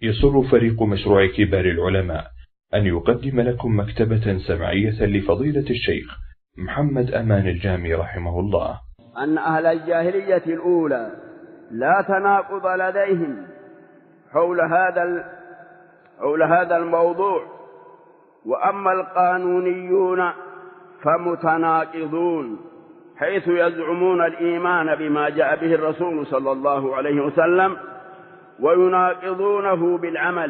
يسر فريق مشروع كبار العلماء أن يقدم لكم مكتبة سمعية لفضيلة الشيخ محمد أمان الجامي رحمه الله. أن أهل الجاهلية الأولى لا تناقض لديهم حول هذا الموضوع، وأما القانونيون فمتناقضون، حيث يزعمون الإيمان بما جاء به الرسول صلى الله عليه وسلم ويناقضونه بالعمل،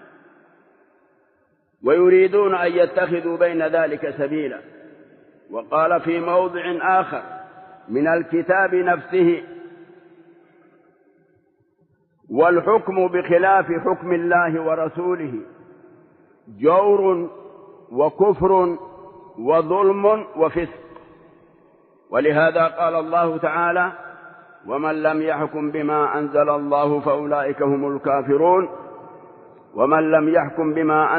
ويريدون أن يتخذوا بين ذلك سبيلا. وقال في موضع آخر من الكتاب نفسه: والحكم بخلاف حكم الله ورسوله جور وكفر وظلم وفسق. ولهذا قال الله تعالى: ومن لم يحكم بما أنزل الله فأولئك هم الكافرون، ومن لم يحكم بما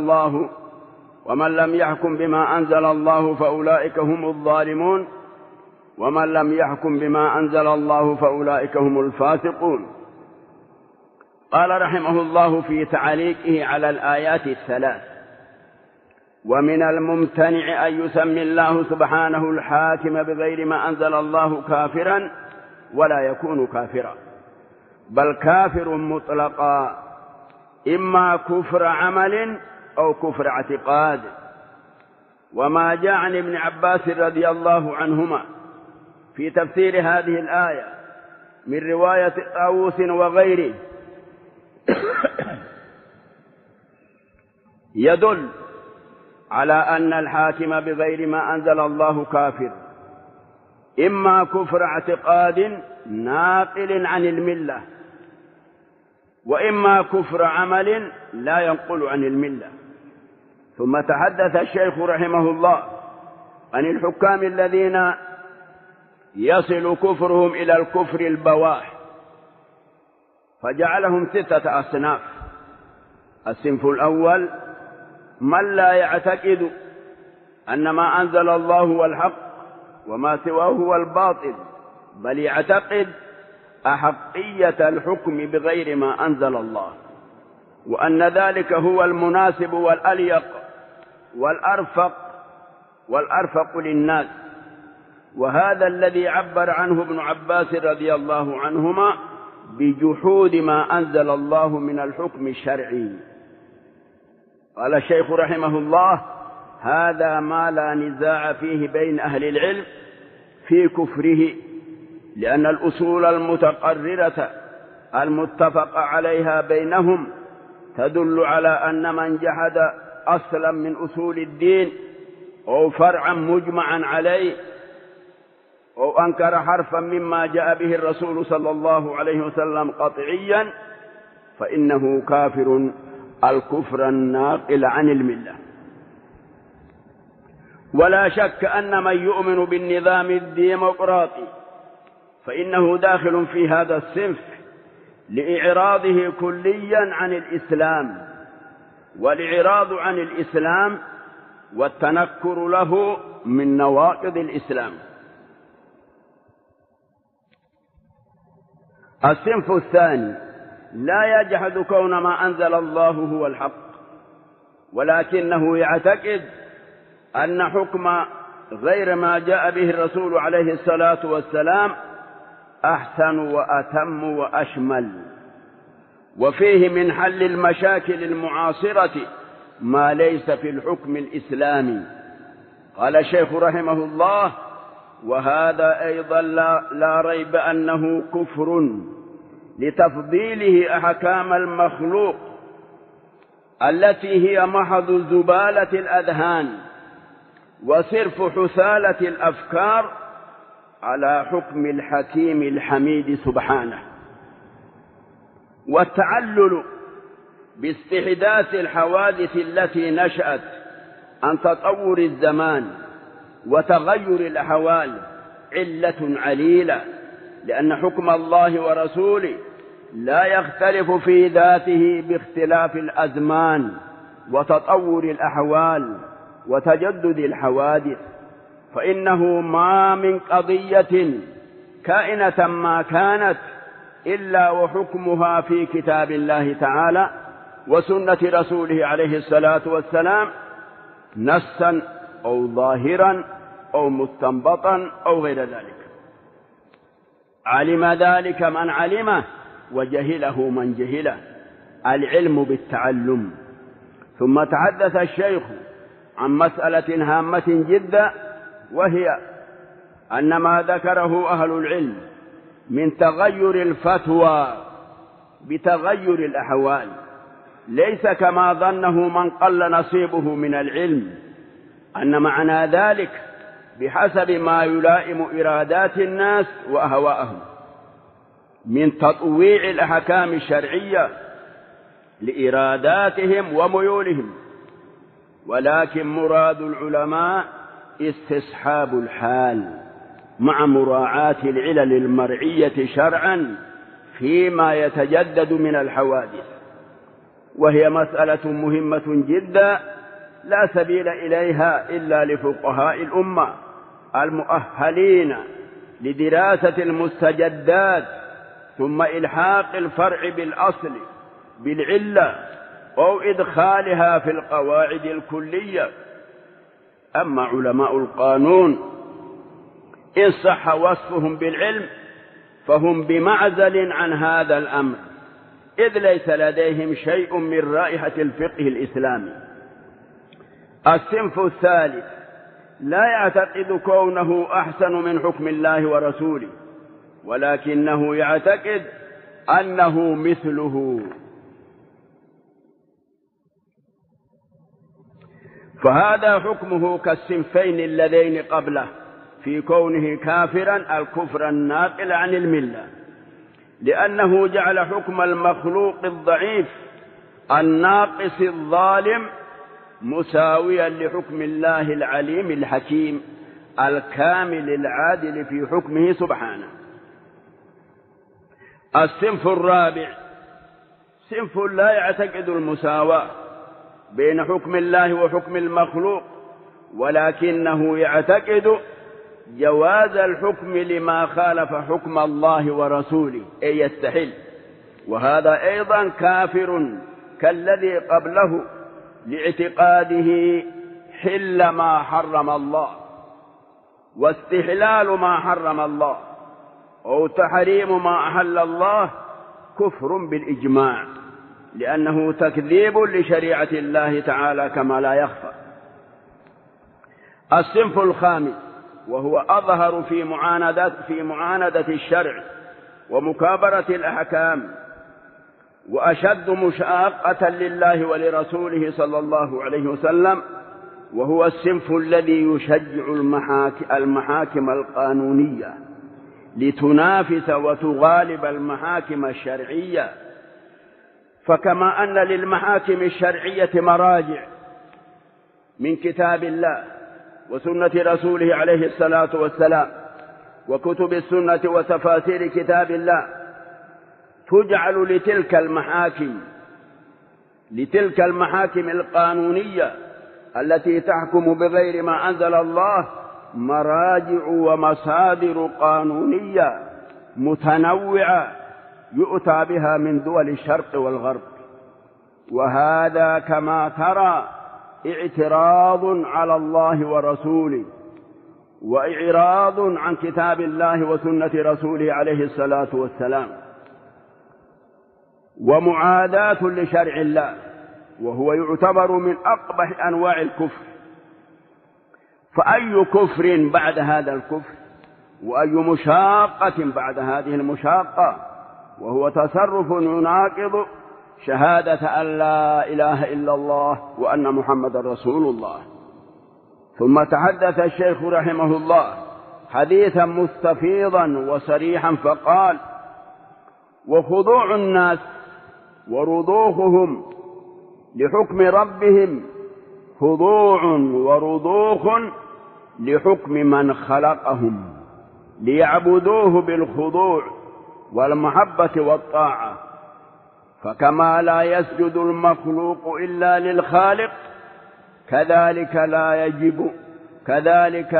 أنزل الله فأولئك هم الظالمون، ومن لم يحكم بما أنزل الله فأولئك هم الفاسقون. قال رحمه الله في تعليقه على الآيات الثلاث: ومن الممتنع أن يسمي الله سبحانه الحاكم بغير ما أنزل الله كافرا ولا يكون كافرا، بل كافر مطلقا، إما كفر عمل أو كفر اعتقاد. وما جاء عن ابن عباس رضي الله عنهما في تفسير هذه الآية من رواية طاووس وغيره يدل على أن الحاكم بغير ما أنزل الله كافر، إما كفر اعتقاد ناقل عن الملة، وإما كفر عمل لا ينقل عن الملة. ثم تحدث الشيخ رحمه الله عن الحكام الذين يصل كفرهم إلى الكفر البواح، فجعلهم 6 أصناف. الصنف الأول: من لا يعتقد أن ما أنزل الله هو الحق وما سواه هو الباطل، بل يعتقد أحقية الحكم بغير ما أنزل الله، وأن ذلك هو المناسب والأليق والأرفق للناس. وهذا الذي عبر عنه ابن عباس رضي الله عنهما بجحود ما أنزل الله من الحكم الشرعي. قال الشيخ رحمه الله: هذا ما لا نزاع فيه بين أهل العلم في كفره، لأن الأصول المتقررة المتفق عليها بينهم تدل على أن من جحد أصلا من أصول الدين أو فرعا مجمعا عليه أو أنكر حرفا مما جاء به الرسول صلى الله عليه وسلم قطعيا فإنه كافر الكفر الناقل عن الملة. ولا شك أن من يؤمن بالنظام الديمقراطي فإنه داخل في هذا الصنف لإعراضه كليا عن الإسلام، والإعراض عن الإسلام والتنكر له من نواقض الإسلام. الصنف الثاني: لا يجحد كون ما أنزل الله هو الحق، ولكنه يعتقد أن حكم غير ما جاء به الرسول عليه الصلاة والسلام أحسن وأتم وأشمل، وفيه من حل المشاكل المعاصرة ما ليس في الحكم الإسلامي. قال الشيخ رحمه الله: وهذا أيضا لا ريب أنه كفر لتفضيله أحكام المخلوق التي هي محض زبالة الأذهان وصرف حثالة الأفكار على حكم الحكيم الحميد سبحانه، والتعلل باستحداث الحوادث التي نشأت عن تطور الزمان وتغير الأحوال علة عليلة، لأن حكم الله ورسوله لا يختلف في ذاته باختلاف الأزمان وتطور الأحوال وتجدد الحوادث، فإنه ما من قضية كائنة ما كانت إلا وحكمها في كتاب الله تعالى وسنة رسوله عليه الصلاة والسلام نصا أو ظاهرا أو مستنبطا أو غير ذلك. علم ذلك من علمه وجهله من جهله، العلم بالتعلم. ثم تحدث الشيخ عن مسألة هامة جدا، وهي أن ما ذكره أهل العلم من تغير الفتوى بتغير الأحوال ليس كما ظنه من قل نصيبه من العلم، أن معنى ذلك بحسب ما يلائم إرادات الناس وأهواءهم من تطويع الأحكام الشرعية لإراداتهم وميولهم، ولكن مراد العلماء استصحاب الحال مع مراعاة العلل المرعية شرعا فيما يتجدد من الحوادث، وهي مسألة مهمة جدا لا سبيل إليها إلا لفقهاء الأمة المؤهلين لدراسة المستجدات ثم إلحاق الفرع بالأصل بالعلة أو إدخالها في القواعد الكلية. أما علماء القانون إن صح وصفهم بالعلم فهم بمعزل عن هذا الأمر، إذ ليس لديهم شيء من رائحة الفقه الإسلامي. الصنف الثالث لا يعتقد كونه أحسن من حكم الله ورسوله، ولكنه يعتقد أنه مثله، فهذا حكمه كالصنفين اللذين قبله في كونه كافرا الكفر الناقل عن الملة، لأنه جعل حكم المخلوق الضعيف الناقص الظالم مساويا لحكم الله العليم الحكيم الكامل العادل في حكمه سبحانه. الصنف الرابع صنف لا يعتقد المساواة بين حكم الله وحكم المخلوق، ولكنه يعتقد جواز الحكم لما خالف حكم الله ورسوله، أي يستحل، وهذا أيضا كافر كالذي قبله لاعتقاده حل ما حرم الله واستحلال ما حرم الله أو تحريم ما أحل الله كفر بالإجماع، لأنه تكذيب لشريعة الله تعالى كما لا يخفى. الصنف الخامس وهو أظهر في معاندة الشرع ومكابرة الأحكام وأشد مشاقة لله ولرسوله صلى الله عليه وسلم، وهو الصنف الذي يشجع المحاكم القانونية لتنافس وتغالب المحاكم الشرعية. فكما أن للمحاكم الشرعية مراجع من كتاب الله وسنة رسوله عليه الصلاة والسلام وكتب السنة وتفاسير كتاب الله تجعل لتلك المحاكم القانونية التي تحكم بغير ما أنزل الله مراجع ومصادر قانونية متنوعة يؤتى بها من دول الشرق والغرب، وهذا كما ترى اعتراض على الله ورسوله وإعراض عن كتاب الله وسنة رسوله عليه الصلاة والسلام، ومعاداة لشرع الله، وهو يعتبر من أقبح أنواع الكفر. فأي كفر بعد هذا الكفر، وأي مشاقة بعد هذه المشاقة، وهو تصرف يناقض شهادة أن لا إله إلا الله وأن محمد رسول الله. ثم تحدث الشيخ رحمه الله حديثا مستفيضا وصريحا فقال: وخضوع الناس ورضوخهم لحكم ربهم خضوع ورضوخ لحكم من خلقهم ليعبدوه بالخضوع والمحبة والطاعة، فكما لا يسجد المخلوق إلا للخالق كذلك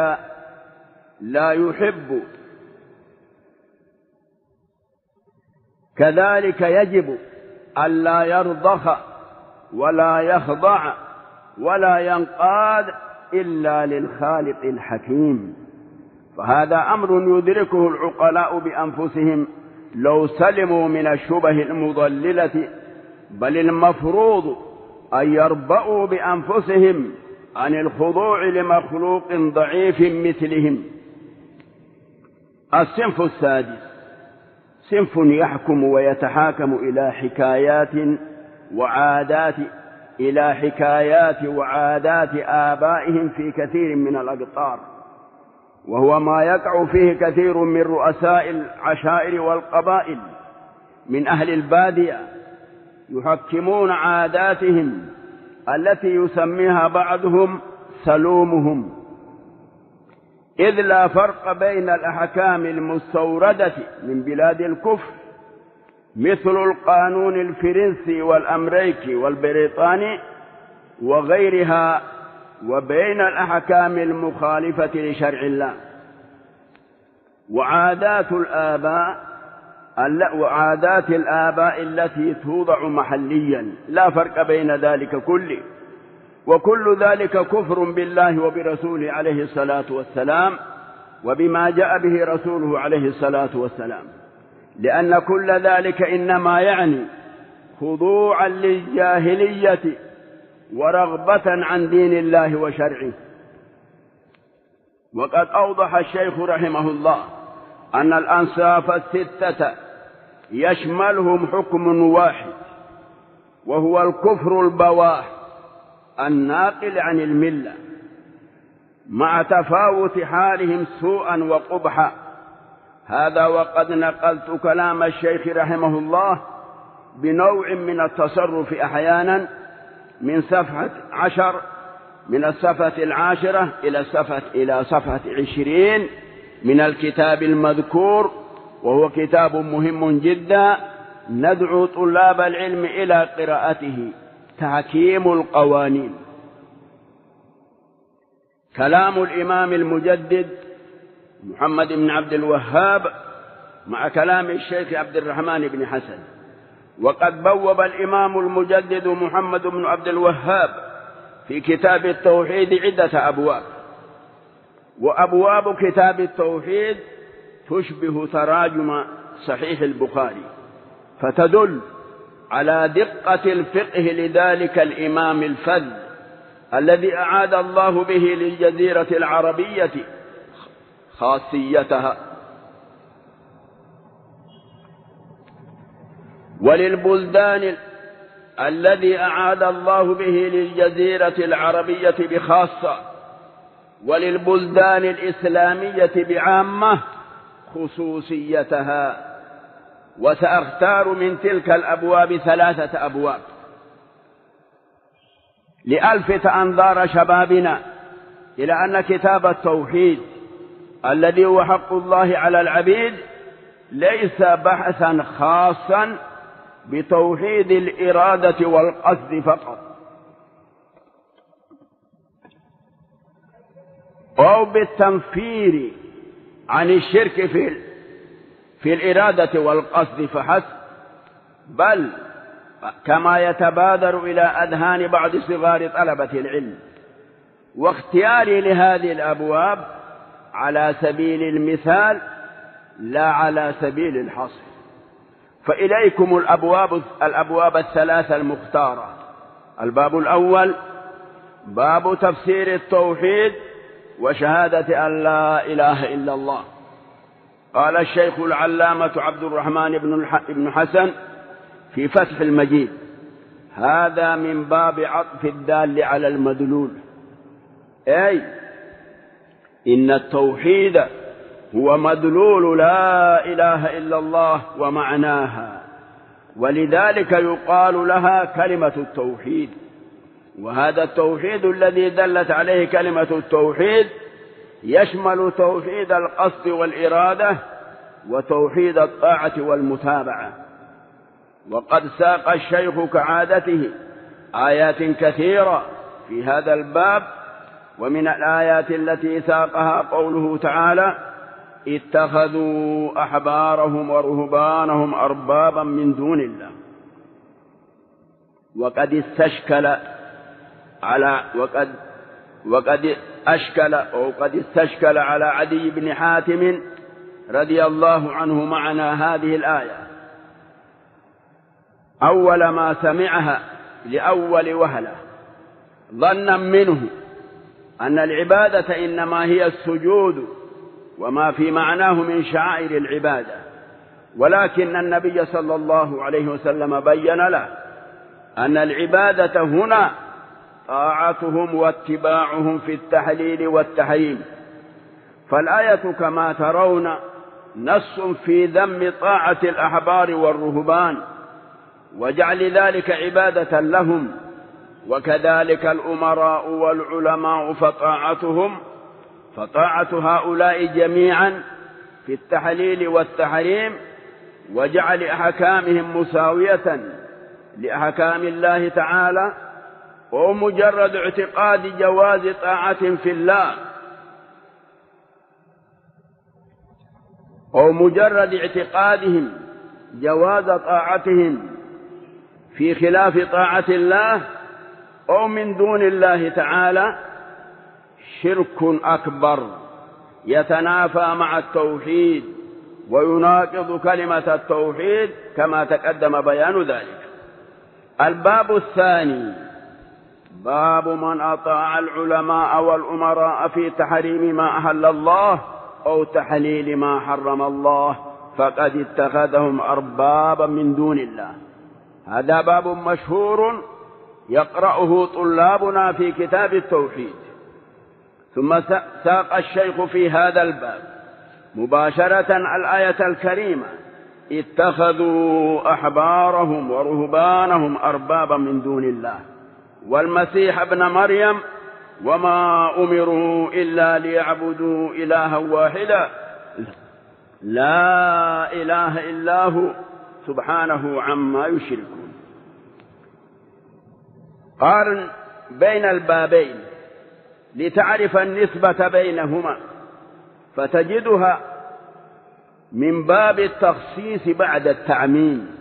لا يحب كذلك يجب ألا يرضخ ولا يخضع ولا ينقاد إلا للخالق الحكيم، فهذا أمر يدركه العقلاء بأنفسهم لو سلموا من الشبه المضللة، بل المفروض أن يربؤوا بأنفسهم عن الخضوع لمخلوق ضعيف مثلهم. الصنف السادس صنف يحكم ويتحاكم إلى حكايات وعادات آبائهم في كثير من الأقطار، وهو ما يقع فيه كثير من رؤساء العشائر والقبائل من أهل البادية، يحكمون عاداتهم التي يسميها بعضهم سلومهم، إذ لا فرق بين الأحكام المستوردة من بلاد الكفر مثل القانون الفرنسي والأمريكي والبريطاني وغيرها وبين الأحكام المخالفة لشرع الله. وعادات الآباء التي توضع محليا لا فرق بين ذلك كله، وكل ذلك كفر بالله وبرسوله عليه الصلاة والسلام وبما جاء به رسوله عليه الصلاة والسلام، لأن كل ذلك إنما يعني خضوعا للجاهلية ورغبة عن دين الله وشرعه. وقد أوضح الشيخ رحمه الله أن الأنصاف الستة يشملهم حكم واحد، وهو الكفر البواح الناقل عن الملة، مع تفاوت حالهم سوءا وقبحا. هذا وقد نقلت كلام الشيخ رحمه الله بنوع من التصرف أحيانا من صفحة 10 من الصفحة 10 إلى صفحة 20 من الكتاب المذكور، وهو كتاب مهم جدا ندعو طلاب العلم إلى قراءته، تحكيم القوانين. كلام الإمام المجدد محمد بن عبد الوهاب مع كلام الشيخ عبد الرحمن بن حسن. وقد بوب الإمام المجدد محمد بن عبد الوهاب في كتاب التوحيد عدة أبواب، وأبواب كتاب التوحيد تشبه تراجم صحيح البخاري، فتدل على دقة الفقه لذلك الإمام الفذ الذي أعاد الله به للجزيرة العربية خاصيتها. وللبلدان الذي أعاد الله به للجزيرة العربية بخاصة، وللبلدان الإسلامية بعامة خصوصيتها. وسأختار من تلك الأبواب 3 أبواب لألفت أنظار شبابنا إلى أن كتاب التوحيد الذي هو حق الله على العبيد ليس بحثا خاصا بتوحيد الإرادة والقصد فقط، أو بالتنفير عن الشرك في الإرادة والقصد فحسب، بل كما يتبادر إلى أذهان بعض صغار طلبة العلم. واختياري لهذه الأبواب على سبيل المثال لا على سبيل الحصر. فإليكم الأبواب 3 المختارة. الباب الأول باب تفسير التوحيد وشهادة أن لا إله إلا الله. قال الشيخ العلامة عبد الرحمن بن حسن في فتح المجيد: هذا من باب عطف الدال على المدلول، أي إن التوحيد هو مدلول لا إله إلا الله ومعناها، ولذلك يقال لها كلمة التوحيد. وهذا التوحيد الذي دلت عليه كلمة التوحيد يشمل توحيد القصد والإرادة وتوحيد الطاعة والمتابعة. وقد ساق الشيخ كعادته آيات كثيرة في هذا الباب، ومن الآيات التي ساقها قوله تعالى: اتخذوا أحبارهم ورهبانهم أربابا من دون الله. وقد استشكل على عدي بن حاتم رضي الله عنه معنى هذه الآية أول ما سمعها لأول وهلة، ظنا منه أن العبادة إنما هي السجود وما في معناه من شعائر العبادة، ولكن النبي صلى الله عليه وسلم بين له أن العبادة هنا طاعتهم واتباعهم في التحليل والتحريم. فالآية كما ترون نص في ذم طاعة الأحبار والرهبان وجعل ذلك عبادة لهم، وكذلك الأمراء والعلماء فطاعة هؤلاء جميعا في التحليل والتحريم وجعل أحكامهم مساوية لأحكام الله تعالى، ومجرد اعتقاد جواز طاعة في الله أو مجرد اعتقادهم جواز طاعتهم في خلاف طاعة الله أو من دون الله تعالى شرك أكبر يتنافى مع التوحيد ويناقض كلمة التوحيد كما تقدم بيان ذلك. الباب الثاني باب من أطاع العلماء والأمراء في تحريم ما أحل الله أو تحليل ما حرم الله فقد اتخذهم أربابا من دون الله. هذا باب مشهور يقرأه طلابنا في كتاب التوحيد. ثم ساق الشيخ في هذا الباب مباشرة الآية الكريمة اتخذوا أحبارهم ورهبانهم أربابا من دون الله والمسيح ابن مريم وما أمروا إلا ليعبدوا إلها واحدا لا إله إلا هو سبحانه عما يشركون. قارن بين البابين لتعرف النسبة بينهما فتجدها من باب التخصيص بعد التعميم.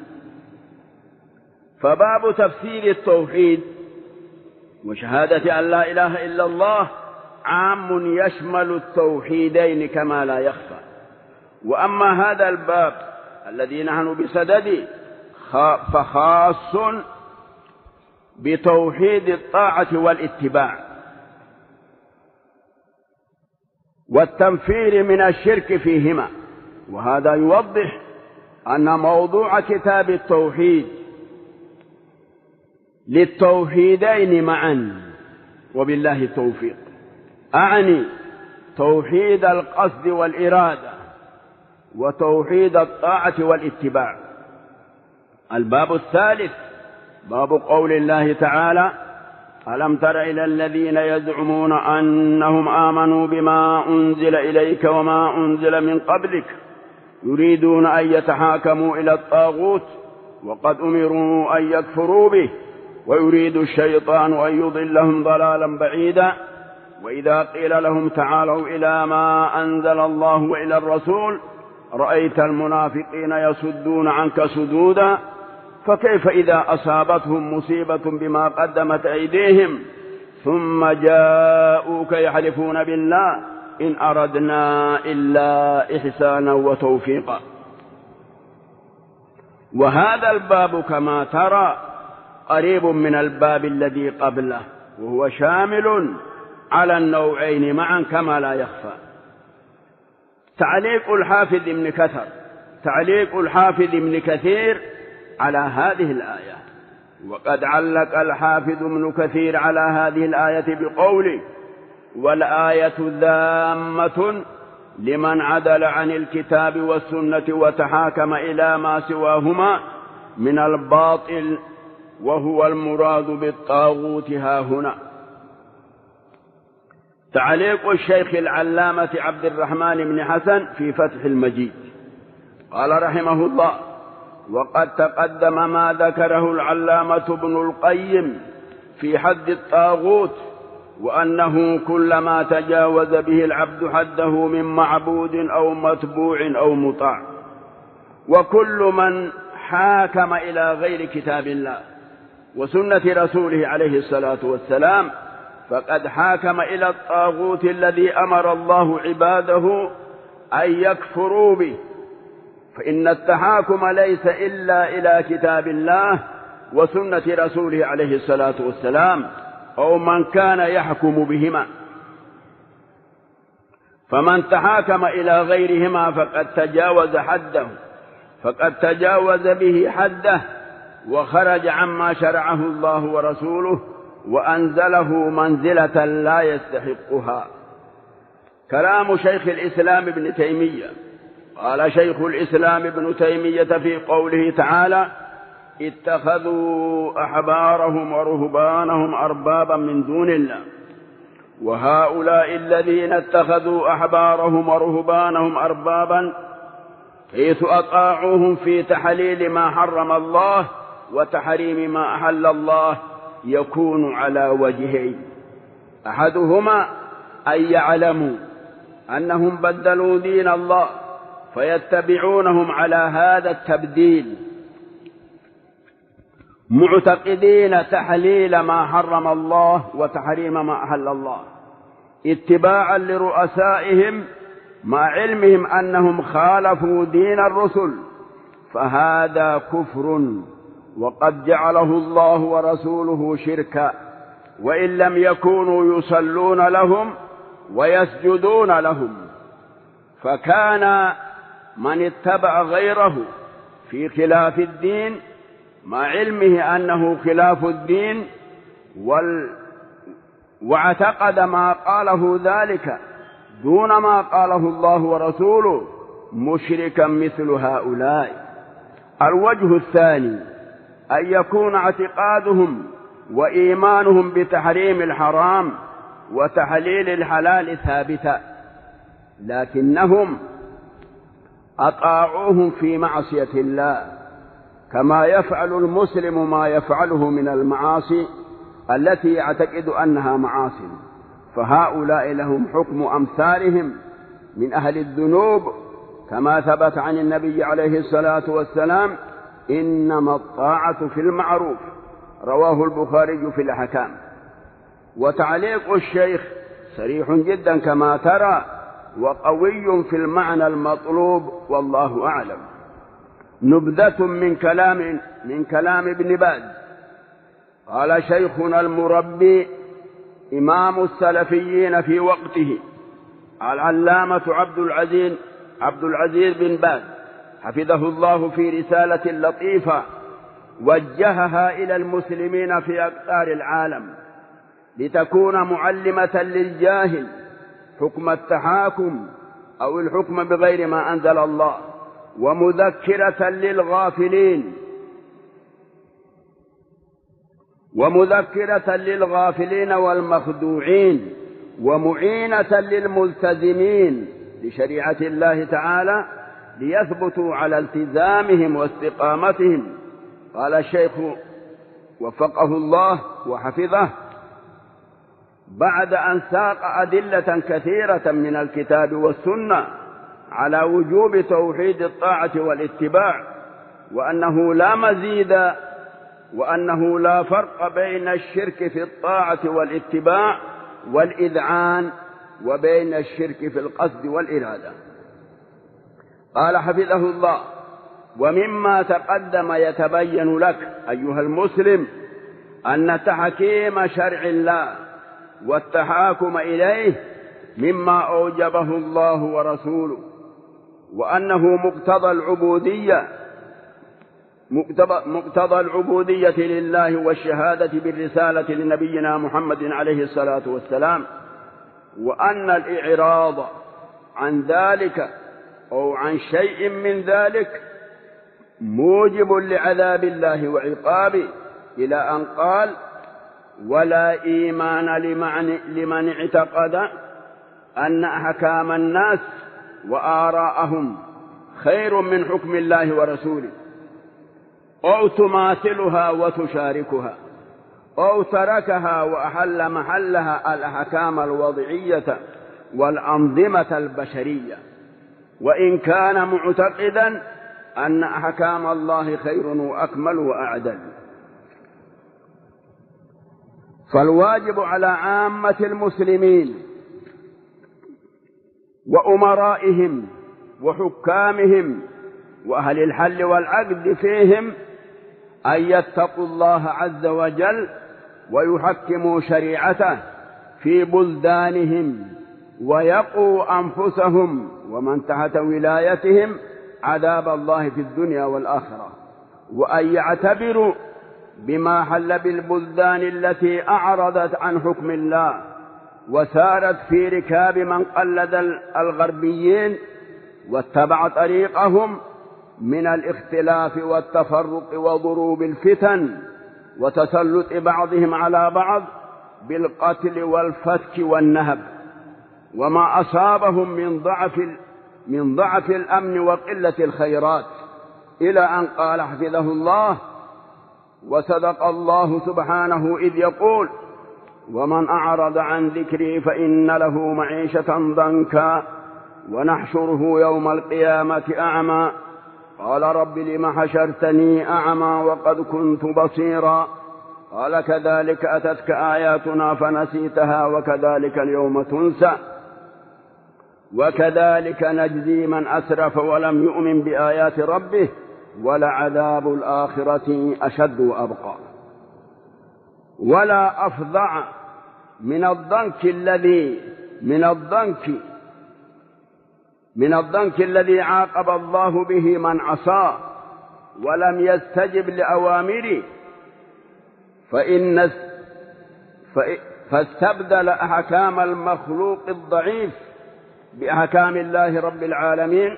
فباب تفسير التوحيد وشهادة أن لا إله إلا الله عام يشمل التوحيدين كما لا يخفى. وأما هذا الباب الذي نحن بصدده فخاص بتوحيد الطاعة والاتباع والتنفير من الشرك فيهما. وهذا يوضح أن موضوع كتاب التوحيد للتوحيدين معا وبالله التوفيق، أعني توحيد القصد والإرادة وتوحيد الطاعة والاتباع. الباب الثالث باب قول الله تعالى ألم تر إلى الذين يزعمون أنهم آمنوا بما أنزل إليك وما أنزل من قبلك يريدون أن يتحاكموا إلى الطاغوت وقد أمروا أن يكفروا به ويريد الشيطان أن يضلهم ضلالا بعيدا. وإذا قيل لهم تعالوا إلى ما أنزل الله وإلى الرسول رأيت المنافقين يصدون عنك صدودا فكيف إذا أصابتهم مصيبة بما قدمت أيديهم ثم جاءوك يحلفون بالله إن أردنا إلا إحسانا وتوفيقا. وهذا الباب كما ترى قريب من الباب الذي قبله وهو شامل على النوعين معا كما لا يخفى. تعليق الحافظ ابن كثير على هذه الآية. وقد علق الحافظ ابن كثير على هذه الآية بقوله والآية ذامة لمن عدل عن الكتاب والسنة وتحاكم إلى ما سواهما من الباطل وهو المراد بالطاغوت ها هنا. تعليق الشيخ العلامة عبد الرحمن بن حسن في فتح المجيد قال رحمه الله وقد تقدم ما ذكره العلامة ابن القيم في حد الطاغوت وأنه كلما تجاوز به العبد حده من معبود أو متبوع أو مطاع. وكل من حاكم إلى غير كتاب الله وسنة رسوله عليه الصلاة والسلام فقد حاكم إلى الطاغوت الذي أمر الله عباده أن يكفروا به، فإن التحاكم ليس إلا إلى كتاب الله وسنة رسوله عليه الصلاة والسلام أو من كان يحكم بهما، فمن تحاكم إلى غيرهما فقد تجاوز به حده وخرج عما شرعه الله ورسوله وأنزله منزلة لا يستحقها. كلام شيخ الإسلام ابن تيمية. قال شيخ الإسلام ابن تيمية في قوله تعالى: اتخذوا أحبارهم ورهبانهم أربابا من دون الله. وهؤلاء الذين اتخذوا أحبارهم ورهبانهم أربابا حيث أطاعوهم في تحليل ما حرم الله وتحريم ما أحل الله يكون على وجهين: أحدهما أن يعلموا أنهم بدلوا دين الله فيتبعونهم على هذا التبديل معتقدين تحليل ما حرم الله وتحريم ما أحل الله اتباعا لرؤسائهم مع علمهم أنهم خالفوا دين الرسل، فهذا كفر وقد جعله الله ورسوله شركا، وإن لم يكونوا يصلون لهم ويسجدون لهم. فكان من اتبع غيره في خلاف الدين مع علمه أنه خلاف الدين واعتقد ما قاله ذلك دون ما قاله الله ورسوله مشركا مثل هؤلاء. الوجه الثاني أن يكون اعتقادهم وإيمانهم بتحريم الحرام وتحليل الحلال ثابتا، لكنهم أطاعوهم في معصية الله كما يفعل المسلم ما يفعله من المعاصي التي يعتقد أنها معاصي، فهؤلاء لهم حكم أمثالهم من أهل الذنوب، كما ثبت عن النبي عليه الصلاة والسلام: إنما الطاعة في المعروف، رواه البخاري في الأحكام. وتعليق الشيخ صريح جدا كما ترى وقوي في المعنى المطلوب، والله أعلم. نبذة من كلام ابن باز. قال شيخنا المربي إمام السلفيين في وقته العلامة عبد العزيز بن باز حفظه الله في رسالة لطيفة وجهها إلى المسلمين في أقطار العالم لتكون معلمة للجاهل حكم التحاكم أو الحكم بغير ما أنزل الله، ومذكرة للغافلين والمخدوعين، ومعينة للملتزمين لشريعة الله تعالى ليثبتوا على التزامهم واستقامتهم. قال الشيخ وفقه الله وحفظه: بعد أن ساق أدلة كثيرة من الكتاب والسنة على وجوب توحيد الطاعة والاتباع، وأنه لا مزيد وأنه لا فرق بين الشرك في الطاعة والاتباع والإذعان وبين الشرك في القصد والإرادة، قال حفظه الله: ومما تقدم يتبين لك أيها المسلم أن تحكيم شرع الله والتحاكم إليه مما أوجبه الله ورسوله، وأنه مقتضى العبودية لله والشهادة بالرسالة لنبينا محمد عليه الصلاة والسلام، وأن الإعراض عن ذلك أو عن شيء من ذلك موجب لعذاب الله وعقابه، إلى أن قال: ولا إيمان لمن اعتقد أن أحكام الناس وآراءهم خير من حكم الله ورسوله أو تماثلها وتشاركها. أو تركها وأحل محلها الأحكام الوضعية والأنظمة البشرية، وإن كان معتقدا أن أحكام الله خير وأكمل وأعدل. فالواجب على عامة المسلمين وأمرائهم وحكامهم وأهل الحل والعقد فيهم أن يتقوا الله عز وجل ويحكموا شريعته في بلدانهم، ويقوا أنفسهم ومن تحت ولايتهم عذاب الله في الدنيا والآخرة، وأن يعتبروا بما حل بالبلدان التي أعرضت عن حكم الله وسارت في ركاب من قلد الغربيين واتبع طريقهم من الاختلاف والتفرق وضروب الفتن وتسلط بعضهم على بعض بالقتل والفتك والنهب، وما أصابهم من ضعف الأمن وقلة الخيرات، إلى أن قال حفظه الله: وصدق الله سبحانه إذ يقول: ومن أعرض عن ذكري فإن له معيشة ضنكا ونحشره يوم القيامة أعمى قال رب لم حشرتني أعمى وقد كنت بصيرا قال كذلك أتتك آياتنا فنسيتها وكذلك اليوم تنسى وكذلك نجزي من أسرف ولم يؤمن بآيات ربه ولعذاب الآخرة أشد وأبقى. ولا أفظع من الضنك الذي عاقب الله به من عصاه ولم يستجب لأوامره فاستبدل أحكام المخلوق الضعيف بأحكام الله رب العالمين.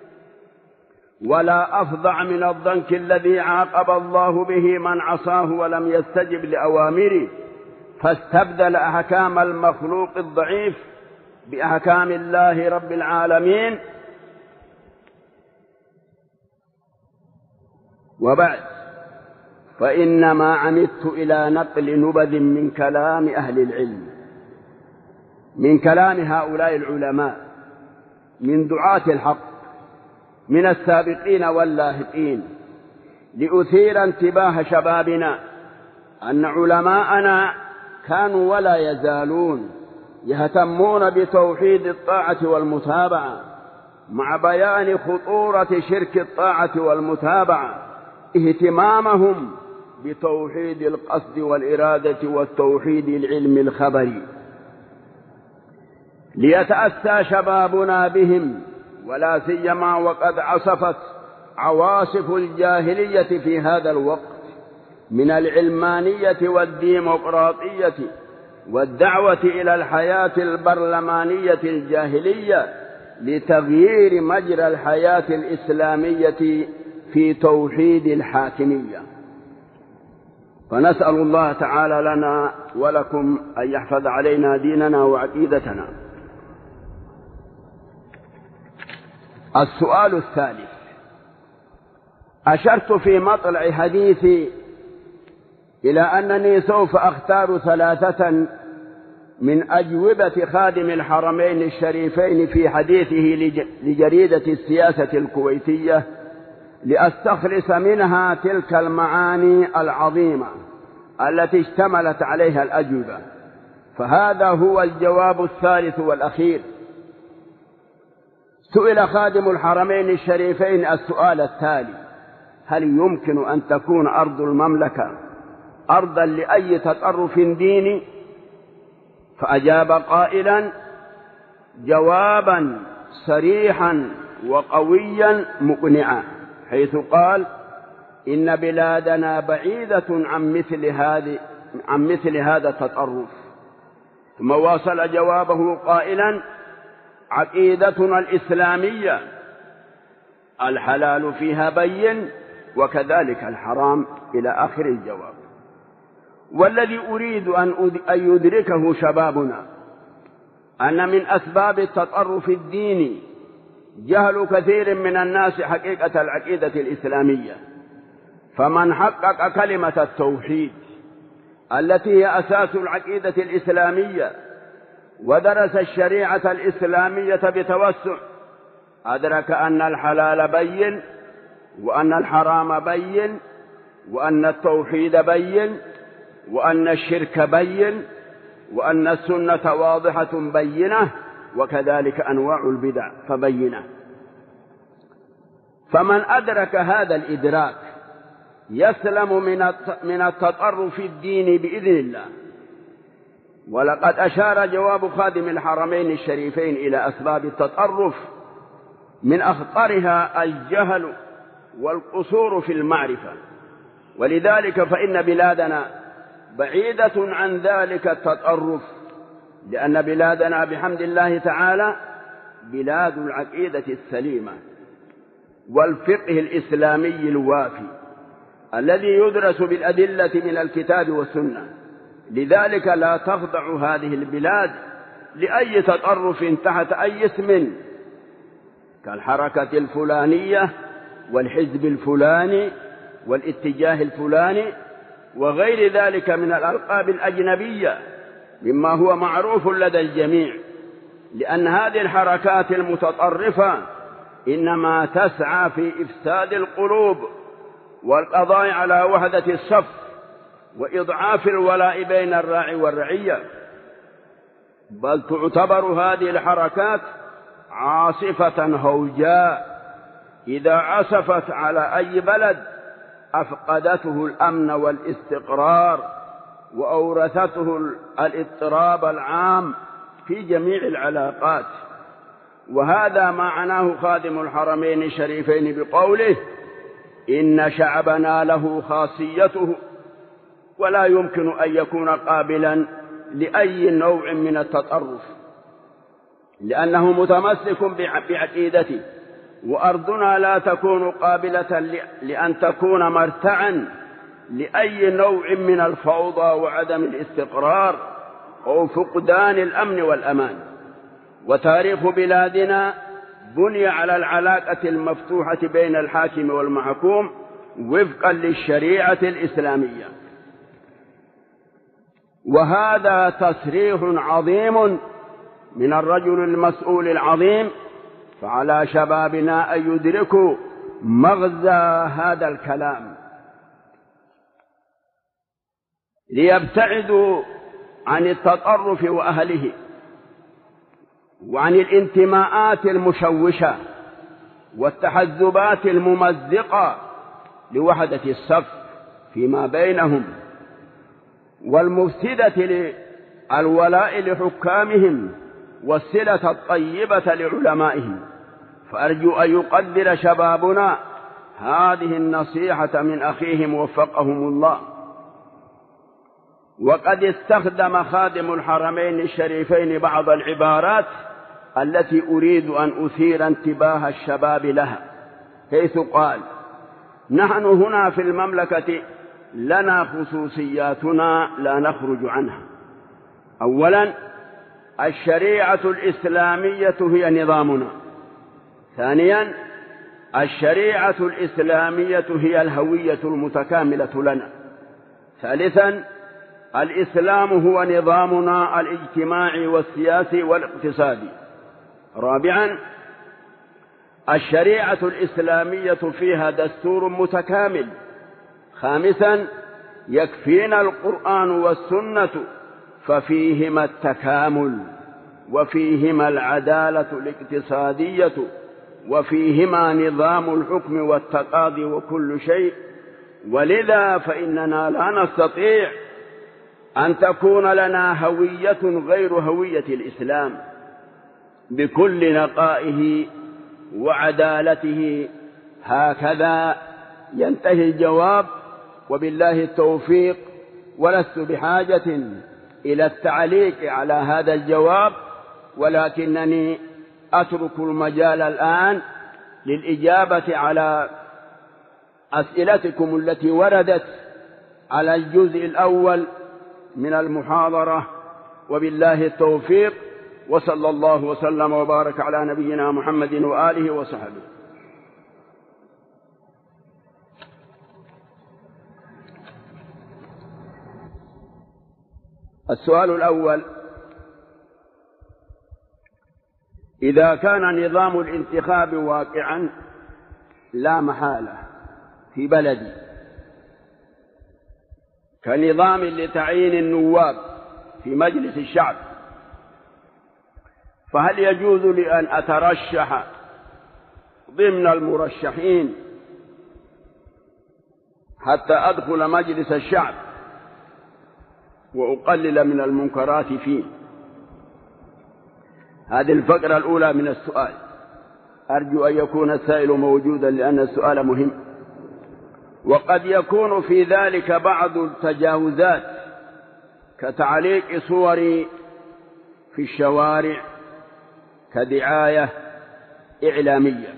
ولا أفظع من الضنك الذي عاقب الله به من عصاه ولم يستجب لأوامره فاستبدل أحكام المخلوق الضعيف بأحكام الله رب العالمين. وبعد، فإنما عمدت إلى نقل نبذ من كلام أهل العلم، من كلام هؤلاء العلماء من دعاة الحق من السابقين واللاحقين، لأثير انتباه شبابنا أن علماءنا كانوا ولا يزالون يهتمون بتوحيد الطاعة والمتابعة، مع بيان خطورة شرك الطاعة والمتابعة، اهتمامهم بتوحيد القصد والإرادة والتوحيد العلم الخبري، ليتأسى شبابنا بهم، ولا سيما وقد عصفت عواصف الجاهلية في هذا الوقت من العلمانية والديمقراطية والدعوة إلى الحياة البرلمانية الجاهلية لتغيير مجرى الحياة الإسلامية في توحيد الحاكمية. فنسأل الله تعالى لنا ولكم أن يحفظ علينا ديننا وعقيدتنا. السؤال الثالث: أشرت في مطلع حديثي إلى أنني سوف أختار 3 من أجوبة خادم الحرمين الشريفين في حديثه لجريدة السياسة الكويتية لأستخلص منها تلك المعاني العظيمة التي اشتملت عليها الأجوبة، فهذا هو الجواب الثالث والأخير. سئل خادم الحرمين الشريفين السؤال التالي: هل يمكن أن تكون أرض المملكة أرضا لأي تطرف ديني؟ فأجاب قائلا جوابا صريحا وقويا مقنعا، حيث قال: إن بلادنا بعيدة عن مثل هذا التطرف. ثم واصل جوابه قائلا: عقيدتنا الإسلامية الحلال فيها بين وكذلك الحرام، إلى آخر الجواب. والذي أريد أن يدركه شبابنا أن من أسباب التطرف الديني جهل كثير من الناس حقيقة العقيدة الإسلامية، فمن حقق كلمة التوحيد التي هي أساس العقيدة الإسلامية ودرس الشريعة الإسلامية بتوسع، أدرك أن الحلال بين، وأن الحرام بين، وأن التوحيد بين، وأن الشرك بين، وأن السنة واضحة بينة، وكذلك أنواع البدع فبينة. فمن أدرك هذا الإدراك يسلم من التطرف في الدين بإذن الله. ولقد أشار جواب خادم الحرمين الشريفين إلى أسباب التطرف، من أخطرها الجهل والقصور في المعرفة، ولذلك فإن بلادنا بعيدة عن ذلك التطرف، لأن بلادنا بحمد الله تعالى بلاد العقيدة السليمة والفقه الإسلامي الوافي الذي يدرس بالأدلة من الكتاب والسنة. لذلك لا تخضع هذه البلاد لأي تطرف تحت أي اسم كالحركة الفلانية والحزب الفلاني والاتجاه الفلاني وغير ذلك من الألقاب الأجنبية مما هو معروف لدى الجميع، لأن هذه الحركات المتطرفة إنما تسعى في إفساد القلوب والقضاء على وحدة الصف وإضعاف الولاء بين الراعي والرعية، بل تعتبر هذه الحركات عاصفة هوجاء إذا عصفت على أي بلد أفقدته الأمن والاستقرار وأورثته الاضطراب العام في جميع العلاقات. وهذا ما عناه خادم الحرمين الشريفين بقوله: إن شعبنا له خاصيته ولا يمكن أن يكون قابلا لأي نوع من التطرف، لأنه متمسك بعقيدته، وأرضنا لا تكون قابلة لأن تكون مرتعا لأي نوع من الفوضى وعدم الاستقرار أو فقدان الأمن والأمان. وتاريخ بلادنا بني على العلاقة المفتوحة بين الحاكم والمحكوم وفقا للشريعة الإسلامية، وهذا تصريح عظيم من الرجل المسؤول العظيم، فعلى شبابنا أن يدركوا مغزى هذا الكلام ليبتعدوا عن التطرف وأهله وعن الانتماءات المشوشة والتحزبات الممزقة لوحدة الصف فيما بينهم والمفسدة للولاء لحكامهم والصلة الطيبة لعلمائهم. فأرجو أن يقدر شبابنا هذه النصيحة من أخيهم وفقهم الله. وقد استخدم خادم الحرمين الشريفين بعض العبارات التي أريد أن أثير انتباه الشباب لها، حيث قال: نحن هنا في المملكة لنا خصوصياتنا لا نخرج عنها. أولا، الشريعة الإسلامية هي نظامنا. ثانيا، الشريعة الإسلامية هي الهوية المتكاملة لنا. ثالثا، الإسلام هو نظامنا الاجتماعي والسياسي والاقتصادي. رابعا، الشريعة الإسلامية فيها دستور متكامل. خامسا، يكفينا القرآن والسنة ففيهما التكامل وفيهما العدالة الاقتصادية وفيهما نظام الحكم والتقاضي وكل شيء. ولذا فإننا لا نستطيع أن تكون لنا هوية غير هوية الإسلام بكل نقائه وعدالته. هكذا ينتهي الجواب، وبالله التوفيق، ولست بحاجة إلى التعليق على هذا الجواب، ولكنني أترك المجال الآن للإجابة على أسئلتكم التي وردت على الجزء الأول من المحاضرة. وبالله التوفيق، وصلى الله وسلم وبارك على نبينا محمد وآله وصحبه. السؤال الأول: إذا كان نظام الانتخاب واقعا لا محالة في بلدي كنظام لتعيين النواب في مجلس الشعب، فهل يجوز لي أن أترشح ضمن المرشحين حتى أدخل مجلس الشعب وأقلل من المنكرات فيه؟ هذه الفقرة الأولى من السؤال. أرجو أن يكون السائل موجودا لأن السؤال مهم، وقد يكون في ذلك بعض التجاوزات كتعليق صور في الشوارع كدعاية إعلامية.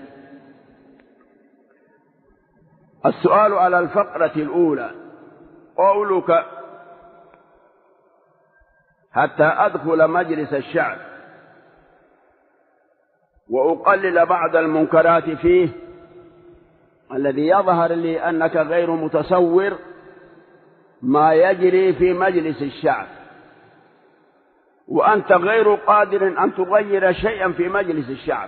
السؤال على الفقرة الأولى: قولك حتى أدخل مجلس الشعب وأقلل بعض المنكرات فيه، الذي يظهر لي أنك غير متصور ما يجري في مجلس الشعب، وأنت غير قادر أن تغير شيئا في مجلس الشعب.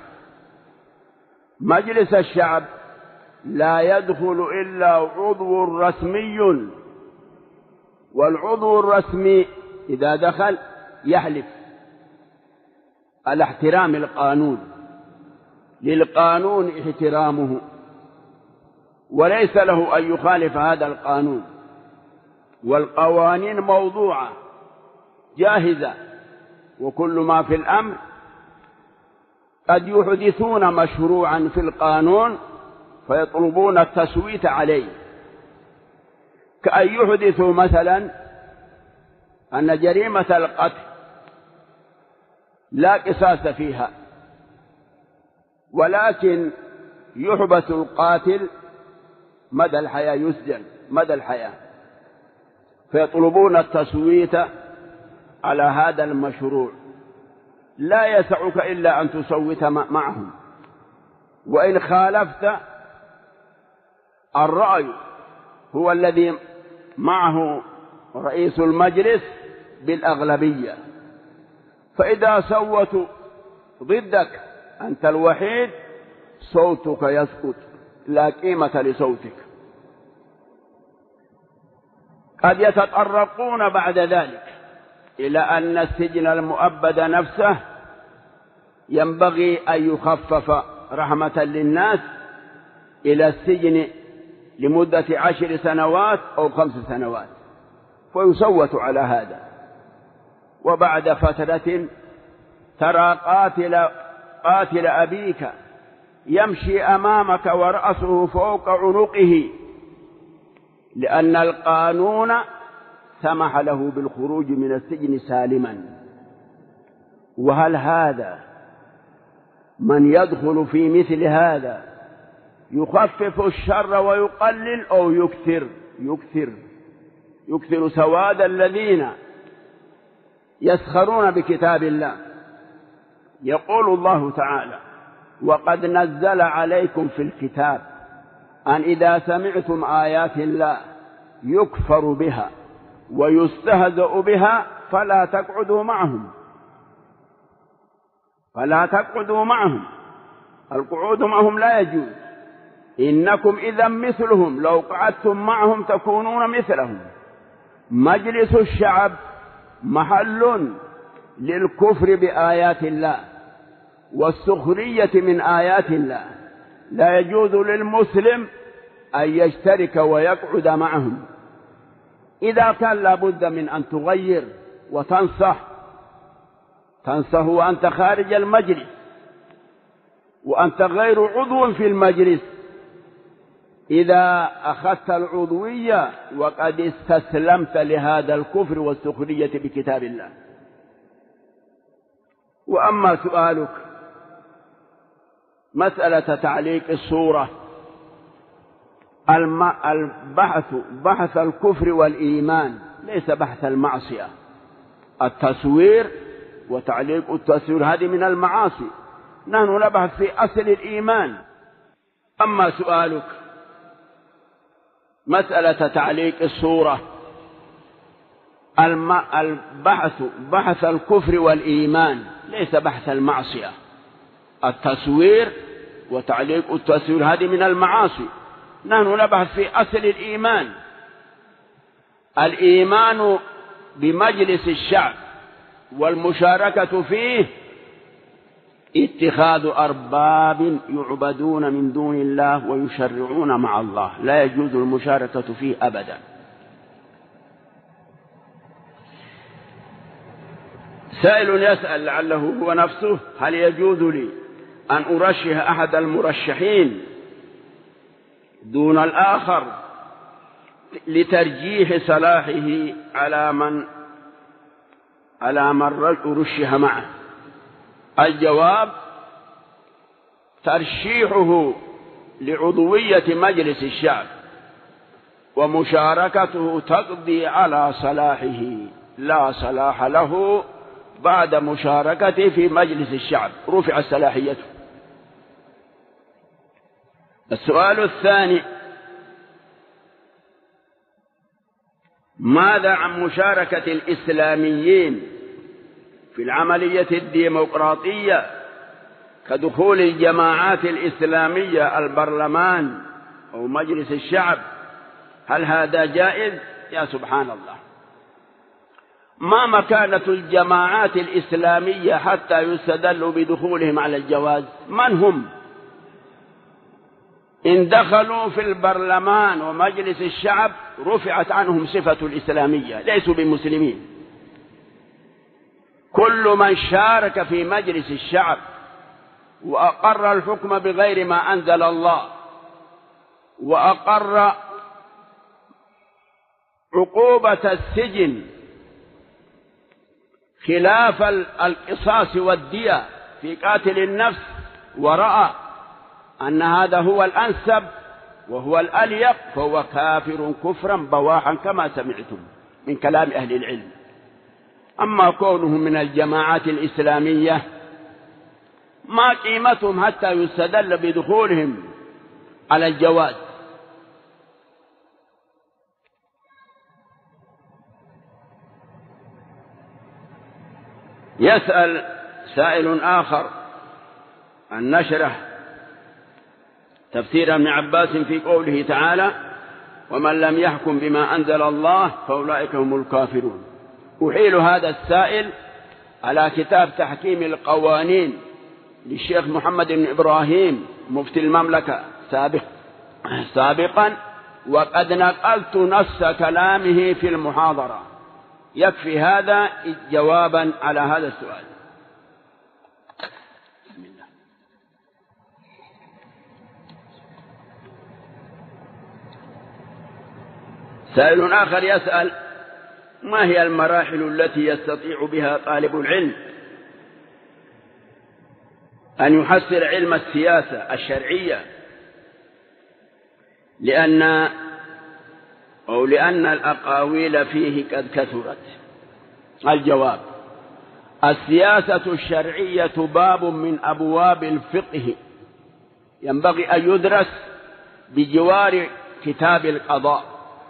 مجلس الشعب لا يدخل إلا عضو رسمي، والعضو الرسمي إذا دخل يحلف على احترام القانون، للقانون احترامه، وليس له أن يخالف هذا القانون. والقوانين موضوعة جاهزة، وكل ما في الأمر قد يحدثون مشروعا في القانون فيطلبون التصويت عليه، كأن يحدثوا مثلا أن جريمة القتل لا قصاص فيها، ولكن يحبس القاتل مدى الحياة، يسجن مدى الحياة، فيطلبون التصويت على هذا المشروع. لا يسعك إلا أن تصوت معهم، وإن خالفت الرأي هو الذي معه رئيس المجلس بالأغلبية، فإذا صوتوا ضدك أنت الوحيد صوتك يسقط، لا قيمة لصوتك. قد يتطرقون بعد ذلك إلى أن السجن المؤبد نفسه ينبغي أن يخفف رحمة للناس إلى السجن لمدة 10 سنوات أو 5 سنوات، فيصوت على هذا. وبعد فترة ترى قاتل أبيك يمشي أمامك ورأسه فوق عنقه، لأن القانون سمح له بالخروج من السجن سالما. وهل هذا من يدخل في مثل هذا يخفف الشر ويقلل أو يكثر سواد الذين يسخرون بكتاب الله؟ يقول الله تعالى: وقد نزل عليكم في الكتاب أن إذا سمعتم آيات الله يكفر بها ويستهزأ بها فلا تقعدوا معهم. القعود معهم لا يجوز، إنكم إذا مثلهم، لو قعدتم معهم تكونون مثلهم. مجلس الشعب محل للكفر بآيات الله والسخرية من آيات الله، لا يجوز للمسلم أن يشترك ويقعد معهم. إذا كان لابد من أن تغير وتنصح وأنت خارج المجلس وأنت غير عضو في المجلس، إذا أخذت العضوية وقد استسلمت لهذا الكفر والسخرية بكتاب الله. وأما سؤالك مسألة تعليق الصورة، بحث الكفر والإيمان ليس بحث المعصية. التصوير وتعليق التصوير هذه من المعاصي، نحن نبحث في أصل الإيمان. أما سؤالك مسألة تعليق الصورة، بحث الكفر والإيمان، ليس بحث المعصية. التصوير وتعليق التصوير هذه من المعاصي. نحن نبحث في أصل الإيمان. الإيمان بمجلس الشعب والمشاركة فيه اتخاذ أرباب يعبدون من دون الله ويشرعون مع الله، لا يجوز المشاركة فيه أبدا. سائل يسأل لعله هو نفسه: هل يجوز لي أن أرشح أحد المرشحين دون الآخر لترجيح صلاحه على من رشح معه؟ الجواب: ترشيحه لعضوية مجلس الشعب ومشاركته تقضي على صلاحه، لا صلاح له بعد مشاركته في مجلس الشعب، رفع صلاحيته. السؤال الثاني: ماذا عن مشاركة الإسلاميين في العملية الديمقراطية كدخول الجماعات الإسلامية البرلمان أو مجلس الشعب؟ هل هذا جائز؟ يا سبحان الله، ما مكانة الجماعات الإسلامية حتى يستدل بدخولهم على الجواز؟ من هم؟ إن دخلوا في البرلمان ومجلس الشعب رفعت عنهم صفة الإسلامية، ليسوا بمسلمين. كل من شارك في مجلس الشعب وأقر الحكم بغير ما أنزل الله وأقر عقوبة السجن خلاف القصاص والدية في قاتل النفس، ورأى أن هذا هو الأنسب وهو الأليق، فهو كافر كفرا بواحا كما سمعتم من كلام أهل العلم. أما كونهم من الجماعات الإسلامية ما قيمتهم حتى يستدل بدخولهم على الجواز. يسأل سائل آخر عن نشره تفسير ابن عباس في قوله تعالى: ومن لم يحكم بما أنزل الله فأولئك هم الكافرون. أحيل هذا السائل على كتاب تحكيم القوانين للشيخ محمد بن إبراهيم مفتي المملكة سابقا، وقد نقلت نص كلامه في المحاضرة. يكفي هذا جوابا على هذا السؤال. بسم الله. سائل آخر يسأل: ما هي المراحل التي يستطيع بها طالب العلم أن يحصل علم السياسة الشرعية لأن الأقاويل فيه قد كثرت؟ الجواب: السياسة الشرعية باب من أبواب الفقه ينبغي أن يدرس بجوار كتاب القضاء.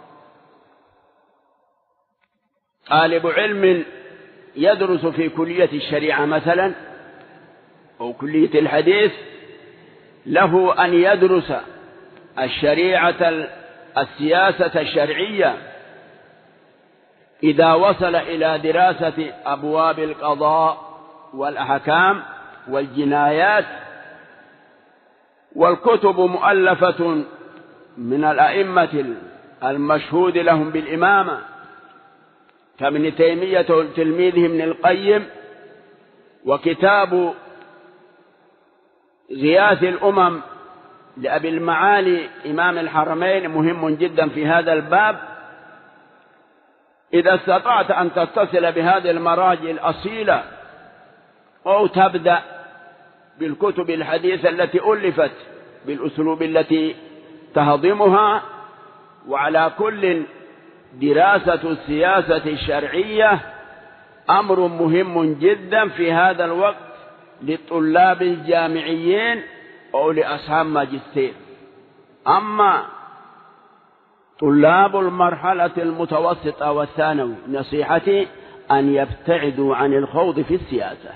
طالب علم يدرس في كلية الشريعة مثلا أو كلية الحديث له أن يدرس السياسة الشرعية إذا وصل إلى دراسة أبواب القضاء والأحكام والجنايات. والكتب مؤلفة من الأئمة المشهود لهم بالإمامة كابن تيمية وتلميذه ابن القيم، وكتاب غياث الأمم لأبي المعالي إمام الحرمين مهم جدا في هذا الباب. إذا استطعت أن تتصل بهذه المراجع الأصيلة أو تبدأ بالكتب الحديثة التي ألفت بالأسلوب التي تهضمها. وعلى كل دراسة السياسة الشرعية أمر مهم جدا في هذا الوقت للطلاب الجامعيين أو لأصحاب ماجستير. أما طلاب المرحلة المتوسطة والثانوي نصيحتي أن يبتعدوا عن الخوض في السياسة.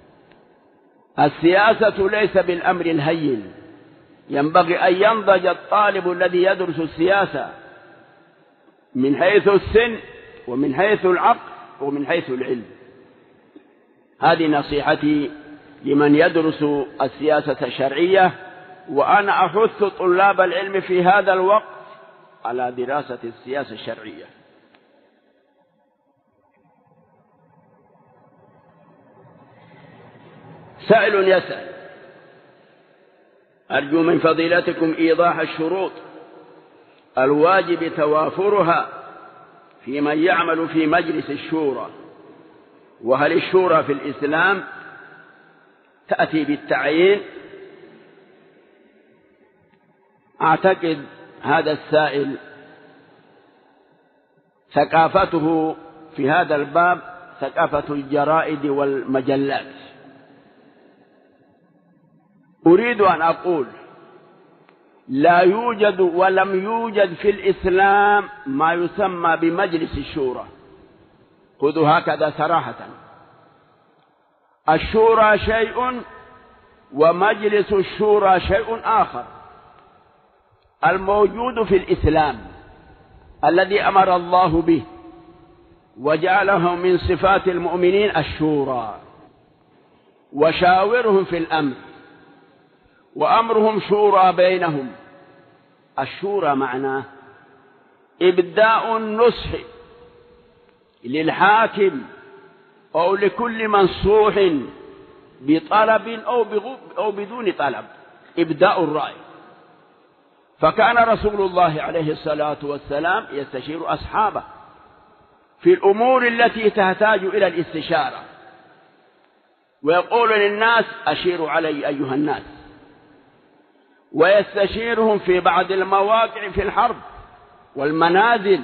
السياسة ليس بالأمر الهين، ينبغي أن ينضج الطالب الذي يدرس السياسة من حيث السن ومن حيث العقل ومن حيث العلم. هذه نصيحتي لمن يدرس السياسة الشرعية، وأنا أحث طلاب العلم في هذا الوقت على دراسة السياسة الشرعية. سائل يسأل: أرجو من فضيلتكم إيضاح الشروط الواجب توافرها في من يعمل في مجلس الشورى، وهل الشورى في الإسلام تأتي بالتعيين؟ أعتقد هذا السائل ثقافته في هذا الباب ثقافة الجرائد والمجلات. أريد أن أقول: لا يوجد ولم يوجد في الإسلام ما يسمى بمجلس الشورى. خذوا هكذا صراحة، الشورى شيء ومجلس الشورى شيء آخر. الموجود في الإسلام الذي أمر الله به وجعله من صفات المؤمنين الشورى، وشاورهم في الأمر، وأمرهم شورى بينهم. الشورى معناه إبداء النصح للحاكم أو لكل منصوح بطلب أو بدون طلب، إبداء الرأي. فكان رسول الله عليه الصلاة والسلام يستشير أصحابه في الأمور التي تحتاج إلى الاستشارة، ويقول للناس: أشيروا علي أيها الناس. ويستشيرهم في بعض المواقع في الحرب والمنازل.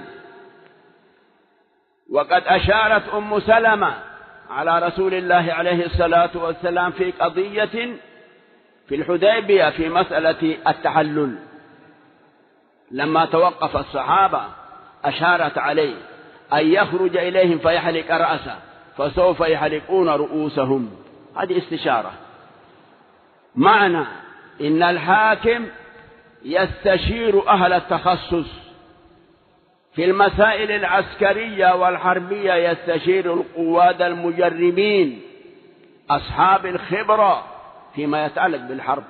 وقد أشارت أم سلمة على رسول الله عليه الصلاة والسلام في قضية في الحديبية في مسألة التحلل، لما توقف الصحابة أشارت عليه أن يخرج إليهم فيحلق رأسه فسوف يحلقون رؤوسهم. هذه استشارة. معنى إن الحاكم يستشير أهل التخصص في المسائل العسكرية والحربية، يستشير القواد المجربين أصحاب الخبرة فيما يتعلق بالحرب.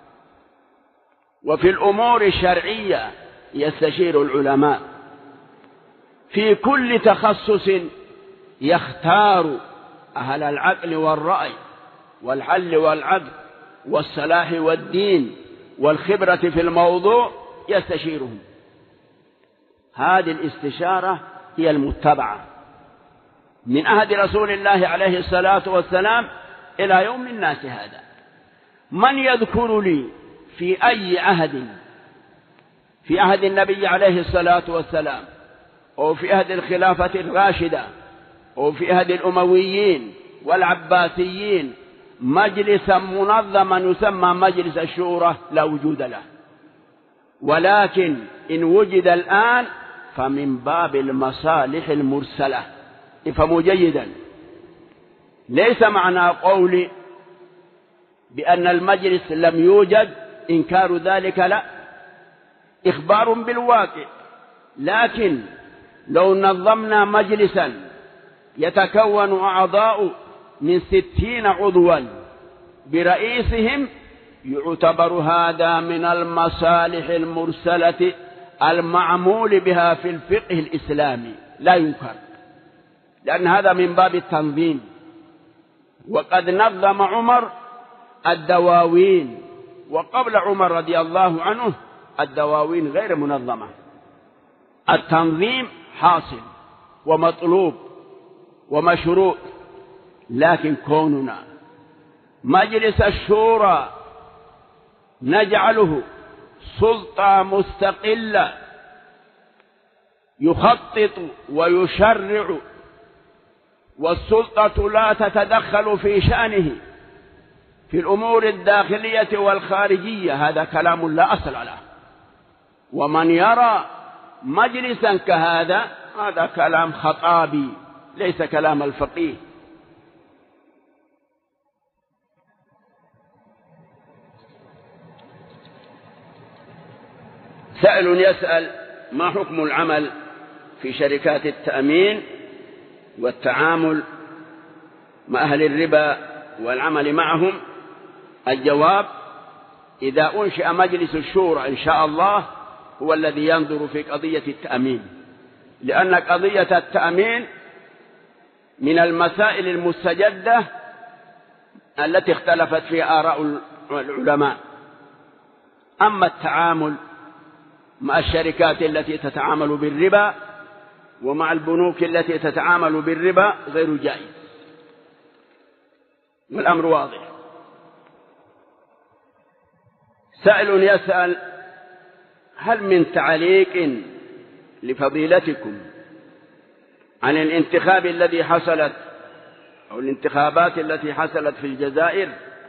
وفي الأمور الشرعية يستشير العلماء. في كل تخصص يختار أهل العقل والرأي والحل والعقل والصلاح والدين والخبرة في الموضوع، يستشيرهم. هذه الاستشارة هي المتبعة من عهد رسول الله عليه الصلاة والسلام إلى يوم الناس هذا. من يذكر لي في أي عهد، في عهد النبي عليه الصلاة والسلام أو في عهد الخلافة الراشدة أو في عهد الأمويين والعباسيين، مجلسا منظما يسمى مجلس الشورى؟ لا وجود له. ولكن إن وجد الآن فمن باب المصالح المرسلة. افهموا جيدا، ليس معنى قولي بأن المجلس لم يوجد إنكار ذلك، لا، إخبار بالواقع. لكن لو نظمنا مجلسا يتكون أعضاء من 60 عضوا برئيسهم، يعتبر هذا من المصالح المرسلة المعمول بها في الفقه الإسلامي، لا ينكر، لأن هذا من باب التنظيم. وقد نظم عمر الدواوين، وقبل عمر رضي الله عنه الدواوين غير منظمة. التنظيم حاصل ومطلوب ومشروع، لكن كوننا مجلس الشورى نجعله سلطة مستقلة يخطط ويشرع، والسلطة لا تتدخل في شأنه في الأمور الداخلية والخارجية، هذا كلام لا أصل له. ومن يرى مجلسا كهذا، هذا كلام خطابي ليس كلام الفقيه. سائل يسأل: ما حكم العمل في شركات التأمين والتعامل مع أهل الربا والعمل معهم؟ الجواب: إذا أنشئ مجلس الشورى إن شاء الله هو الذي ينظر في قضية التأمين، لأن قضية التأمين من المسائل المستجدة التي اختلفت فيها آراء العلماء. أما التعامل مع الشركات التي تتعامل بالربا ومع البنوك التي تتعامل بالربا غير جائز، والأمر واضح. سائل يسأل: هل من تعليق لفضيلتكم عن الانتخاب الذي حصلت أو الانتخابات التي حصلت في الجزائر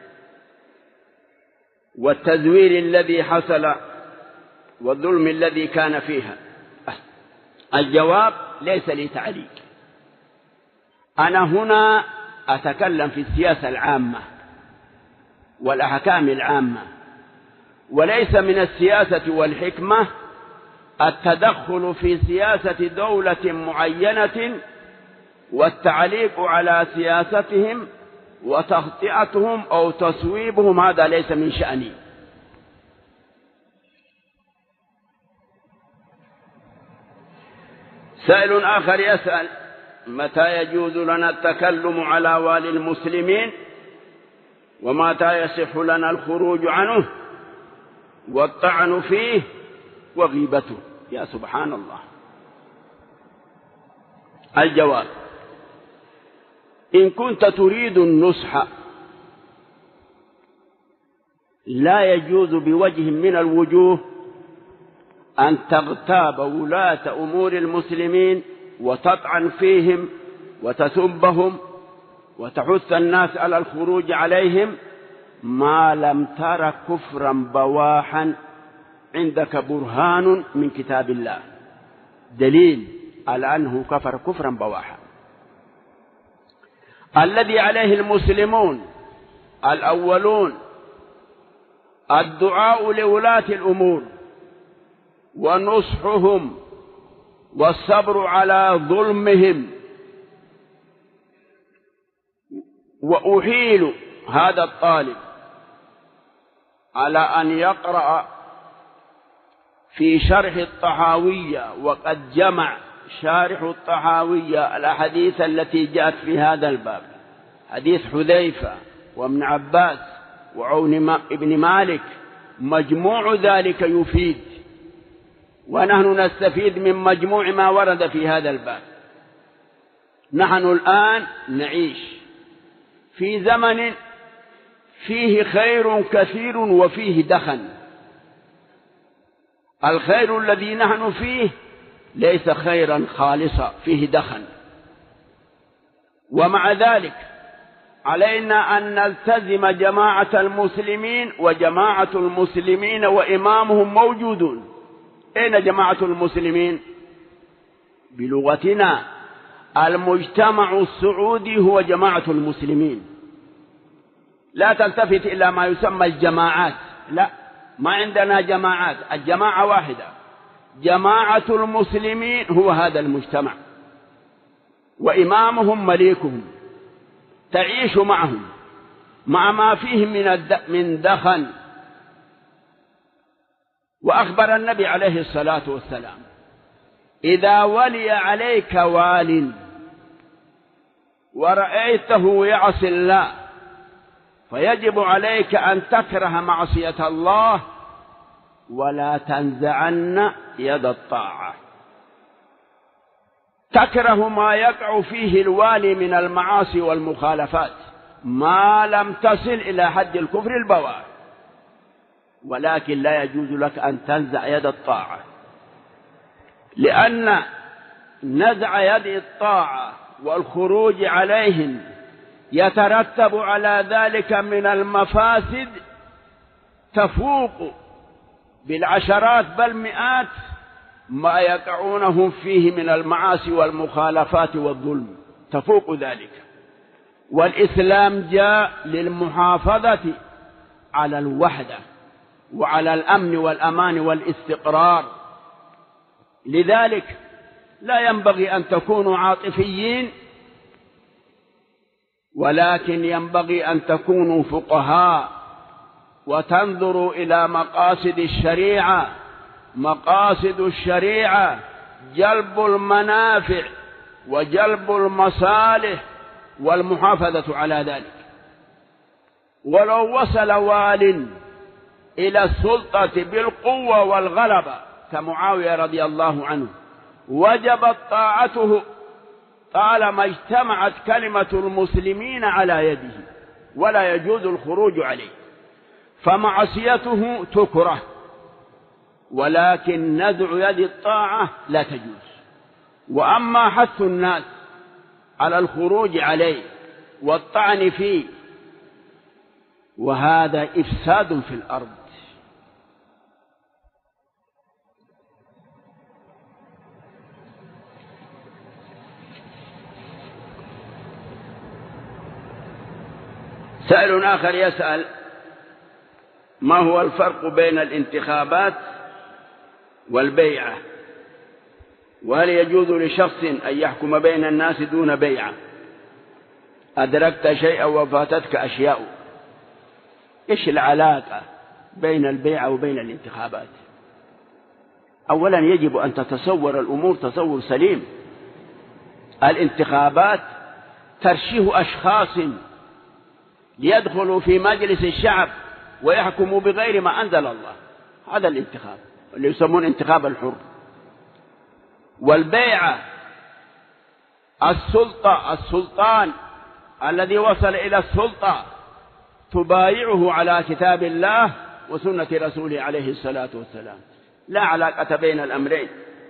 والتزوير الذي حصل والظلم الذي كان فيها؟ الجواب: ليس لي تعليق. أنا هنا أتكلم في السياسة العامة والأحكام العامة، وليس من السياسة والحكمة التدخل في سياسة دولة معينة والتعليق على سياستهم وتخطئتهم أو تصويبهم، هذا ليس من شأني. سائل آخر يسأل: متى يجوز لنا التكلم على والي المسلمين، ومتى يصح لنا الخروج عنه والطعن فيه وغيبته؟ يا سبحان الله. الجواب: إن كنت تريد النصح لا يجوز بوجه من الوجوه أن تغتاب ولاة أمور المسلمين وتطعن فيهم وتسبهم وتحث الناس على الخروج عليهم ما لم تر كفرا بواحا عندك برهان من كتاب الله دليل على أنه كفر كفرا بواحا. الذي عليه المسلمون الأولون الدعاء لولاة الأمور ونصحهم والصبر على ظلمهم، وأحيل هذا الطالب على أن يقرأ في شرح الطحاوية، وقد جمع شارح الطحاوية الأحاديث التي جاءت في هذا الباب، حديث حذيفة وابن عباس وعون ابن مالك، مجموع ذلك يفيد، ونحن نستفيد من مجموع ما ورد في هذا الباب. نحن الآن نعيش في زمن فيه خير كثير وفيه دخن. الخير الذي نحن فيه ليس خيرا خالصا، فيه دخن. ومع ذلك علينا أن نلتزم جماعة المسلمين، وجماعة المسلمين وإمامهم موجودون. أين جماعة المسلمين؟ بلغتنا المجتمع السعودي هو جماعة المسلمين. لا تلتفت إلى ما يسمى الجماعات، لا، ما عندنا جماعات، الجماعة واحدة. جماعة المسلمين هو هذا المجتمع، وإمامهم مليكهم، تعيش معهم مع ما فيه من دخن. وأخبر النبي عليه الصلاة والسلام: إذا ولي عليك وال ورأيته يعصي الله فيجب عليك أن تكره معصية الله ولا تنزعن يد الطاعة. تكره ما يقع فيه الوالي من المعاصي والمخالفات ما لم تصل إلى حد الكفر البواح، ولكن لا يجوز لك أن تنزع يد الطاعة، لأن نزع يد الطاعة والخروج عليهم يترتب على ذلك من المفاسد تفوق بالعشرات بل مئات ما يقعونه فيه من المعاصي والمخالفات والظلم تفوق ذلك. والإسلام جاء للمحافظة على الوحدة وعلى الأمن والأمان والاستقرار. لذلك لا ينبغي أن تكونوا عاطفيين، ولكن ينبغي أن تكونوا فقهاء وتنظروا إلى مقاصد الشريعة. مقاصد الشريعة جلب المنافع وجلب المصالح والمحافظة على ذلك. ولو وصل وال إلى السلطة بالقوة والغلبة كمعاوية رضي الله عنه وجبت طاعته طالما اجتمعت كلمة المسلمين على يده، ولا يجوز الخروج عليه، فمعصيته تكره، ولكن نزع يد الطاعة لا تجوز. وأما حث الناس على الخروج عليه والطعن فيه، وهذا إفساد في الأرض. سائل آخر يسأل: ما هو الفرق بين الانتخابات والبيعة؟ وهل يجوز لشخص أن يحكم بين الناس دون بيعة؟ أدركت شيئا وفاتتك أشياء. إيش العلاقة بين البيعة وبين الانتخابات؟ أولا يجب أن تتصور الأمور تصور سليم. الانتخابات ترشيح أشخاص ليدخلوا في مجلس الشعب ويحكموا بغير ما أنزل الله، هذا الانتخاب اللي يسمون انتخاب الحر. والبيعة السلطان الذي وصل إلى السلطة تبايعه على كتاب الله وسنة رسوله عليه الصلاة والسلام، لا علاقة بين الأمرين.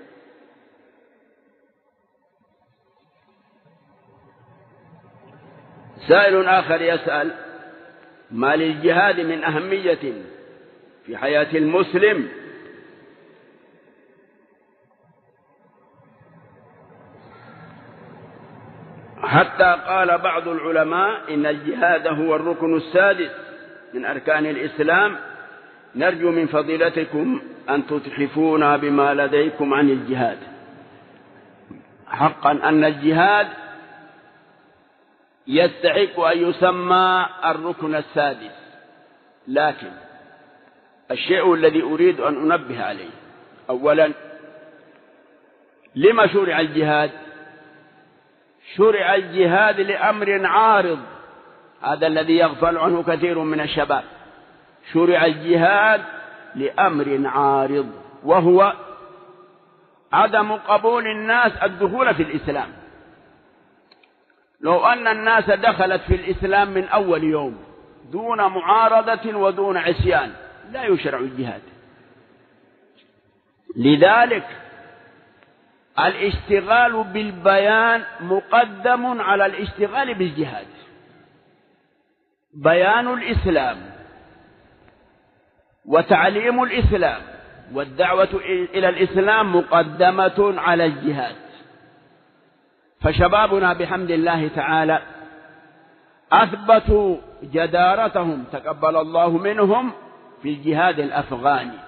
سائل آخر يسأل: ما للجهاد من أهمية في حياة المسلم؟ حتى قال بعض العلماء إن الجهاد هو الركن السادس من أركان الإسلام. نرجو من فضيلتكم أن تتحفونا بما لديكم عن الجهاد. حقا أن الجهاد يستحق أن يسمى الركن السادس، لكن الشيء الذي أريد أن أنبه عليه: أولا، لما شرع الجهاد؟ شرع الجهاد لأمر عارض، هذا الذي يغفل عنه كثير من الشباب. شرع الجهاد لأمر عارض، وهو عدم قبول الناس الدخول في الإسلام. لو أن الناس دخلت في الإسلام من أول يوم دون معارضة ودون عصيان لا يشرع الجهاد. لذلك الاشتغال بالبيان مقدم على الاشتغال بالجهاد. بيان الإسلام وتعليم الإسلام والدعوة إلى الإسلام مقدمة على الجهاد. فشبابنا بحمد الله تعالى أثبتوا جدارتهم تقبل الله منهم في الجهاد الأفغاني،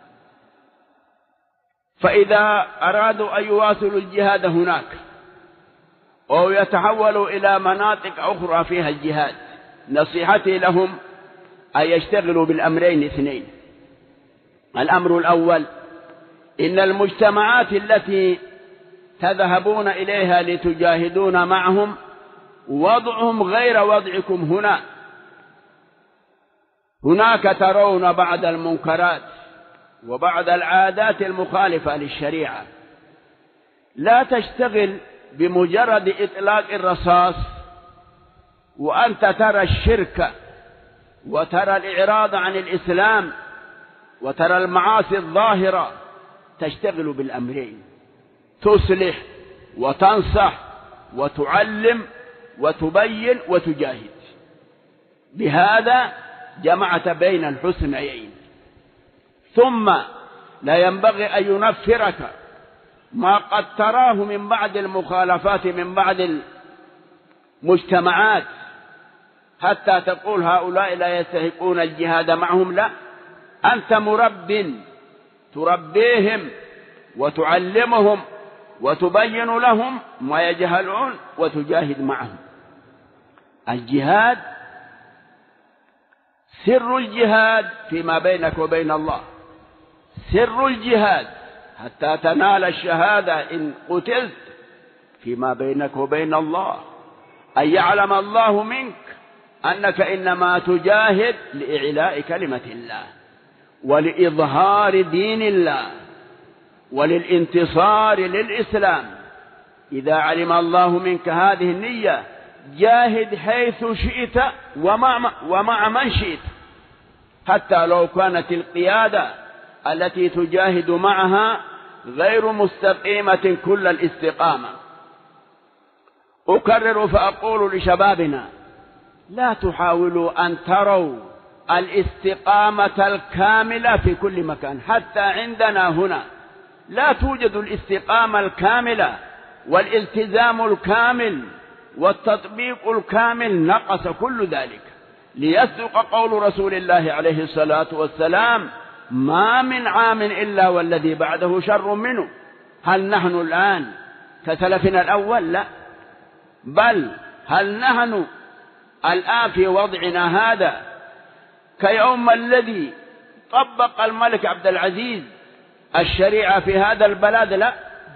فإذا أرادوا أن يواصلوا الجهاد هناك أو يتحولوا إلى مناطق أخرى فيها الجهاد، نصيحتي لهم أن يشتغلوا بالأمرين اثنين. الأمر الأول: إن المجتمعات التي تذهبون إليها لتجاهدون معهم وضعهم غير وضعكم هنا. هناك ترون بعض المنكرات وبعض العادات المخالفة للشريعة. لا تشتغل بمجرد إطلاق الرصاص وأنت ترى الشرك وترى الإعراض عن الإسلام وترى المعاصي الظاهرة. تشتغل بالأمرين: تصلح وتنصح وتعلم وتبين وتجاهد. بهذا جمعت بين الحسنيين. ثم لا ينبغي أن ينفرك ما قد تراه من بعض المخالفات من بعض المجتمعات حتى تقول هؤلاء لا يستحقون الجهاد معهم. لا، أنت مرب تربيهم وتعلمهم وتبين لهم ما يجهلون وتجاهد معهم. الجهاد سر الجهاد فيما بينك وبين الله، سر الجهاد حتى تنال الشهادة إن قتلت فيما بينك وبين الله، أن يعلم الله منك أنك إنما تجاهد لإعلاء كلمة الله ولإظهار دين الله وللانتصار للإسلام. إذا علم الله منك هذه النية جاهد حيث شئت ومع من شئت، حتى لو كانت القيادة التي تجاهد معها غير مستقيمة كل الاستقامة. أكرر فأقول لشبابنا: لا تحاولوا أن تروا الاستقامة الكاملة في كل مكان. حتى عندنا هنا لا توجد الاستقامة الكاملة والالتزام الكامل والتطبيق الكامل، نقص كل ذلك. ليصدق قول رسول الله عليه الصلاة والسلام: ما من عام إلا والذي بعده شر منه. هل نحن الآن كسلفنا الأول؟ لا، بل هل نحن الآن في وضعنا هذا كيوم الذي طبق الملك عبد العزيز الشريعة في هذا البلد؟ لا،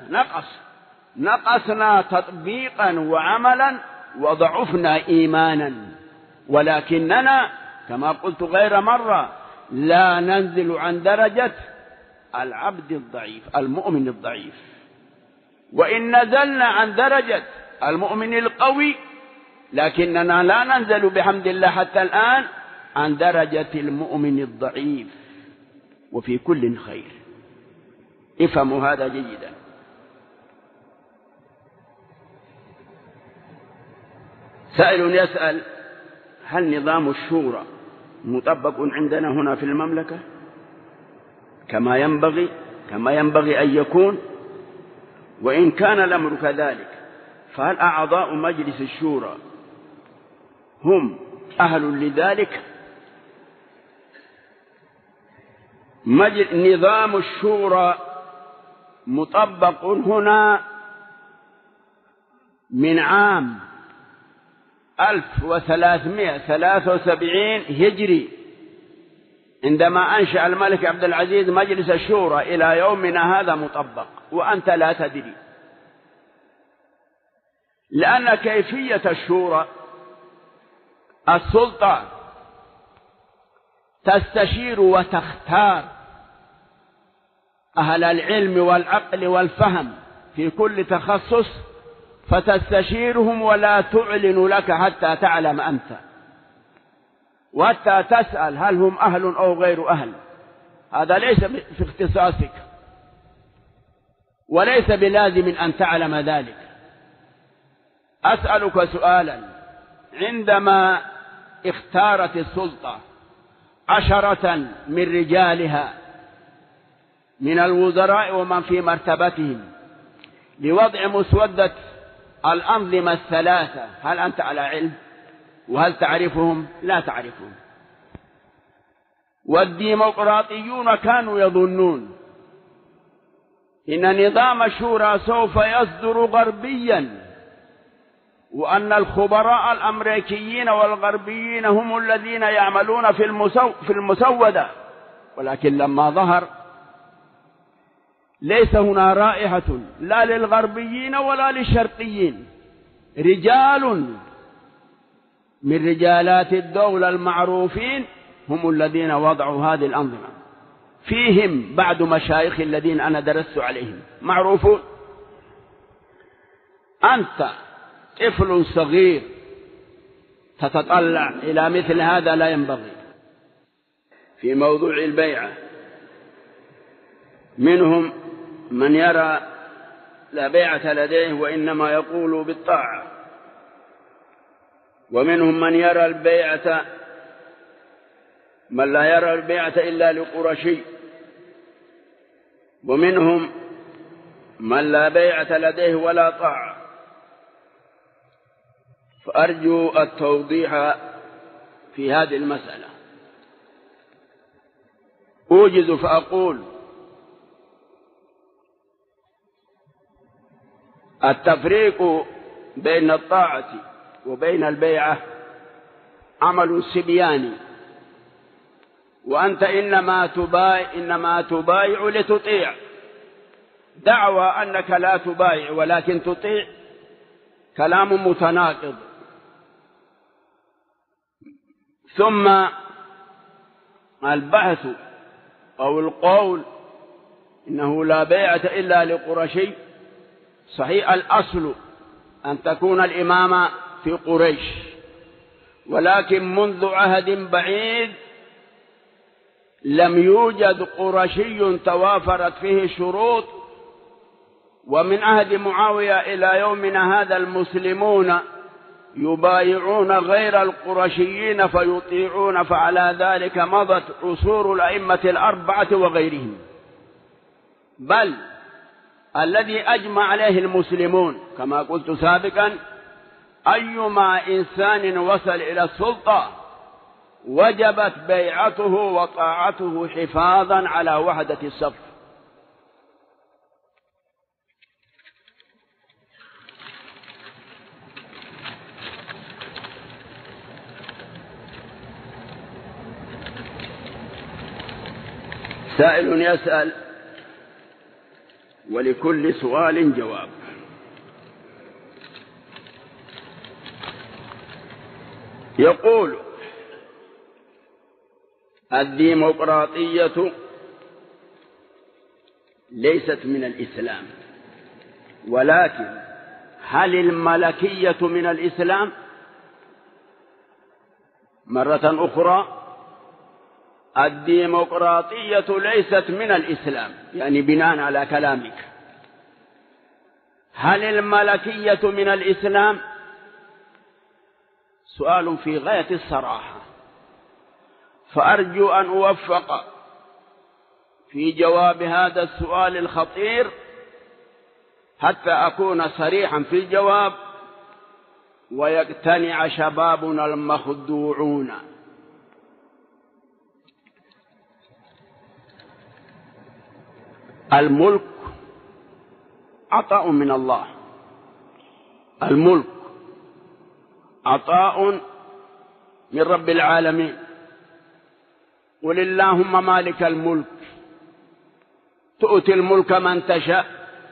نقصنا تطبيقا وعملا وضعفنا إيمانا. ولكننا كما قلت غير مرة لا ننزل عن درجة العبد الضعيف المؤمن الضعيف، وإن نزلنا عن درجة المؤمن القوي لكننا لا ننزل بحمد الله حتى الآن عن درجة المؤمن الضعيف، وفي كل خير. افهموا هذا جيدا. سائل يسأل: هل نظام الشورى مطبق عندنا هنا في المملكة كما ينبغي أن يكون؟ وإن كان الأمر كذلك فهل أعضاء مجلس الشورى هم أهل لذلك؟ نظام الشورى مطبق هنا من عام 1373 هجري عندما أنشأ الملك عبد العزيز مجلس الشورى إلى يومنا هذا مطبق، وأنت لا تدري. لأن كيفية الشورى السلطة تستشير وتختار أهل العلم والعقل والفهم في كل تخصص، فتستشيرهم ولا تعلن لك حتى تعلم أنت، وحتى تسأل هل هم أهل أو غير أهل. هذا ليس في اختصاصك، وليس بلازم أن تعلم ذلك. أسألك سؤالا: عندما اختارت السلطة 10 من رجالها من الوزراء ومن في مرتبتهم لوضع مسودة الأنظمة الثلاثة، هل أنت على علم؟ وهل تعرفهم؟ لا تعرفهم. والديمقراطيون كانوا يظنون إن نظام الشورى سوف يصدر غربيا، وأن الخبراء الأمريكيين والغربيين هم الذين يعملون في المسودة. ولكن لما ظهر ليس هنا رائحة لا للغربيين ولا للشرقيين، رجال من رجالات الدولة المعروفين هم الذين وضعوا هذه الأنظمة. فيهم بعض مشايخ الذين أنا درست عليهم معروفون. أنت طفل صغير تتطلع إلى مثل هذا؟ لا ينبغي. في موضوع البيعة منهم من يرى لا بيعة لديه وإنما يقول بالطاعة، ومنهم من يرى البيعة من لا يرى البيعة إلا لقرشي، ومنهم من لا بيعة لديه ولا طاعة. فأرجو التوضيح في هذه المسألة. أوجز فأقول: التفريق بين الطاعة وبين البيعة عمل سبياني، وأنت إنما تبايع لتطيع. دعوى أنك لا تبايع ولكن تطيع كلام متناقض. ثم البحث أو القول إنه لا بيعة إلا لقرشي، صحيح الأصل أن تكون الإمامة في قريش، ولكن منذ عهد بعيد لم يوجد قرشي توافرت فيه الشروط، ومن عهد معاوية إلى يومنا هذا المسلمون يبايعون غير القرشيين فيطيعون، فعلى ذلك مضت عصور الأئمة الأربعة وغيرهم. بل الذي أجمع عليه المسلمون كما قلت سابقا: أيما إنسان وصل إلى السلطة وجبت بيعته وطاعته حفاظا على وحدة الصف. سائل يسأل ولكل سؤال جواب. يقول: الديمقراطية ليست من الإسلام، ولكن هل الملكية من الإسلام؟ مرة أخرى: الديمقراطية ليست من الإسلام، يعني بناء على كلامك. هل الملكية من الإسلام؟ سؤال في غاية الصراحة، فأرجو أن أوفق في جواب هذا السؤال الخطير حتى أكون صريحا في الجواب ويقتنع شبابنا المخدوعون. الملك عطاء من الله، الملك عطاء من رب العالمين. قل اللهم مالك الملك تؤتي الملك من تشاء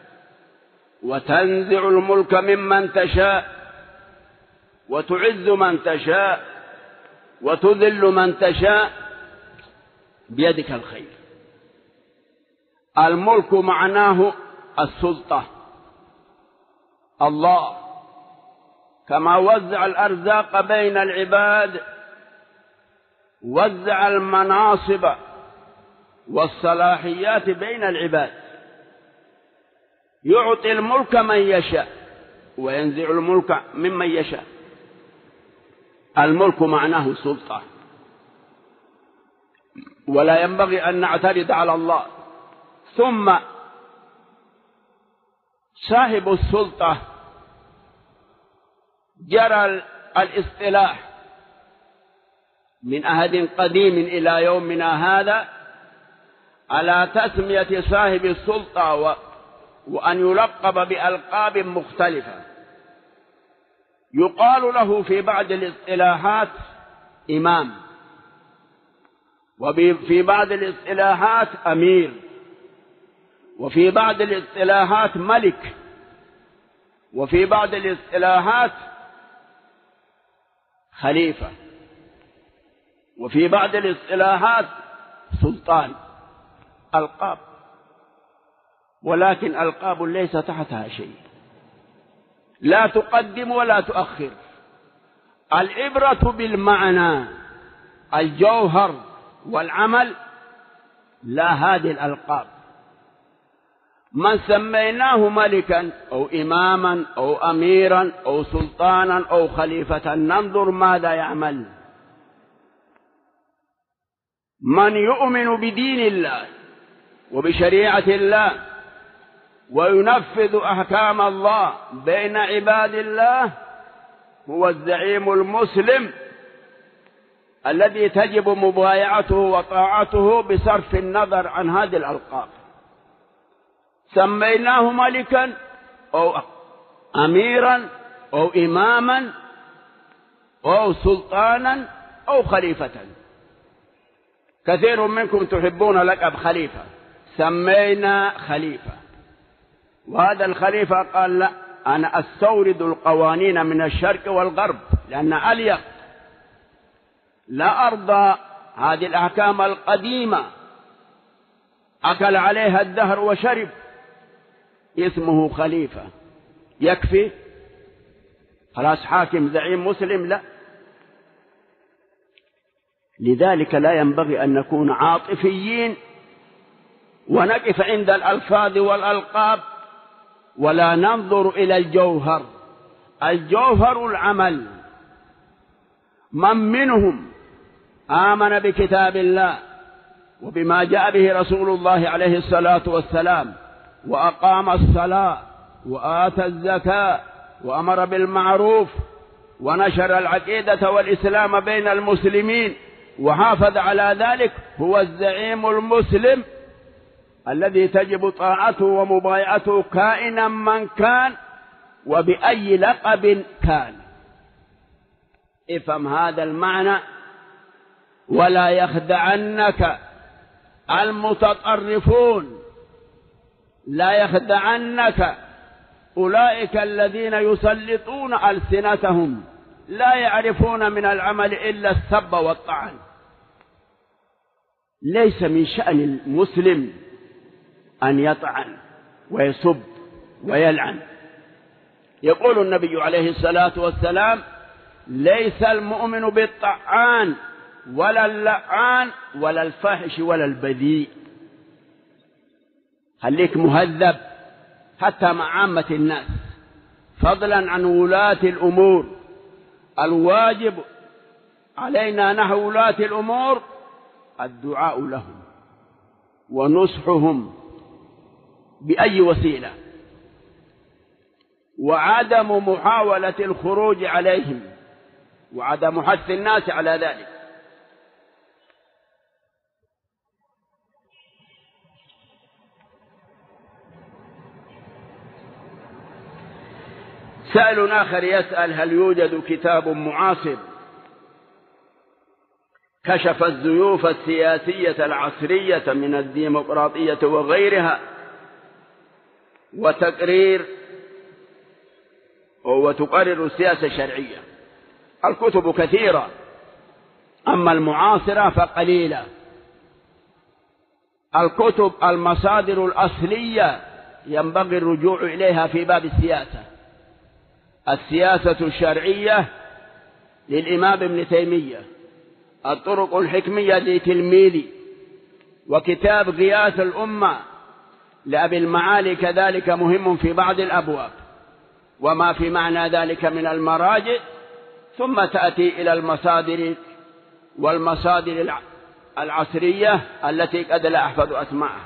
وتنزع الملك ممن تشاء وتعز من تشاء وتذل من تشاء بيدك الخير. الملك معناه السلطة. الله كما وزع الأرزاق بين العباد وزع المناصب والصلاحيات بين العباد، يعطي الملك من يشاء وينزع الملك ممن يشاء. الملك معناه سلطة، ولا ينبغي أن نعترض على الله. ثم صاحب السلطة جرى الاصطلاح من عهد قديم إلى يومنا هذا على تسمية صاحب السلطة وأن يلقب بألقاب مختلفة. يقال له في بعض الاصطلاحات إمام، وفي بعض الاصطلاحات أمير، وفي بعض الاصطلاحات ملك، وفي بعض الاصطلاحات خليفة، وفي بعض الاصطلاحات سلطان. ألقاب، ولكن ألقاب ليس تحتها شيء، لا تقدم ولا تؤخر. العبرة بالمعنى، الجوهر والعمل، لا هذه الألقاب. من سميناه ملكا أو إماما أو أميرا أو سلطانا أو خليفة ننظر ماذا يعمل. من يؤمن بدين الله وبشريعة الله وينفذ أحكام الله بين عباد الله هو الزعيم المسلم الذي تجب مبايعته وطاعته بصرف النظر عن هذه الألقاب. سميناه ملكا أو أميرا أو إماما أو سلطانا أو خليفة. كثير منكم تحبون لقب خليفة، سمينا خليفة، وهذا الخليفة قال لا، أنا أستورد القوانين من الشرق والغرب لأن أليق، لا أرضى هذه الأحكام القديمة أكل عليها الدهر وشرب. اسمه خليفة يكفي؟ خلاص حاكم زعيم مسلم؟ لا. لذلك لا ينبغي أن نكون عاطفيين ونقف عند الألفاظ والألقاب ولا ننظر إلى الجوهر. الجوهر العمل. من منهم آمن بكتاب الله وبما جاء به رسول الله عليه الصلاة والسلام وأقام الصلاة وآتى الزكاة وأمر بالمعروف ونشر العقيدة والإسلام بين المسلمين وحافظ على ذلك، هو الزعيم المسلم الذي تجب طاعته ومبايعته كائنا من كان وبأي لقب كان. افهم هذا المعنى ولا يخدعنك المتطرفون، لا يخدعنك أولئك الذين يسلطون ألسنتهم لا يعرفون من العمل إلا السب والطعن. ليس من شأن المسلم أن يطعن ويسب ويلعن. يقول النبي عليه الصلاة والسلام: ليس المؤمن بالطعان ولا اللعان ولا الفاحش ولا البذيء. خليك مهذب حتى مع عامة الناس، فضلا عن ولاة الأمور. الواجب علينا نحو ولاة الأمور الدعاء لهم ونصحهم بأي وسيلة، وعدم محاولة الخروج عليهم وعدم حث الناس على ذلك. سائل آخر يسأل: هل يوجد كتاب معاصر كشف الزيوف السياسية العصرية من الديمقراطية وغيرها وتقرر السياسة الشرعية؟ الكتب كثيرة، أما المعاصرة فقليلة. الكتب المصادر الأصلية ينبغي الرجوع إليها في باب السياسة. السياسة الشرعية للإمام ابن تيمية، الطرق الحكمية لتلميذي، وكتاب غياث الأمة لأبي المعالي كذلك مهم في بعض الأبواب، وما في معنى ذلك من المراجع. ثم تأتي إلى والمصادر العصرية التي قد لا أحفظ أسماءها.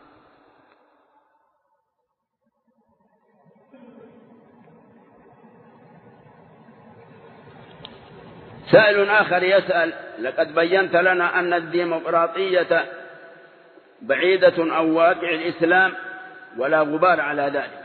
سائل آخر يسأل: لقد بينت لنا أن الديمقراطية بعيدة عن واقع الإسلام ولا غبار على ذلك،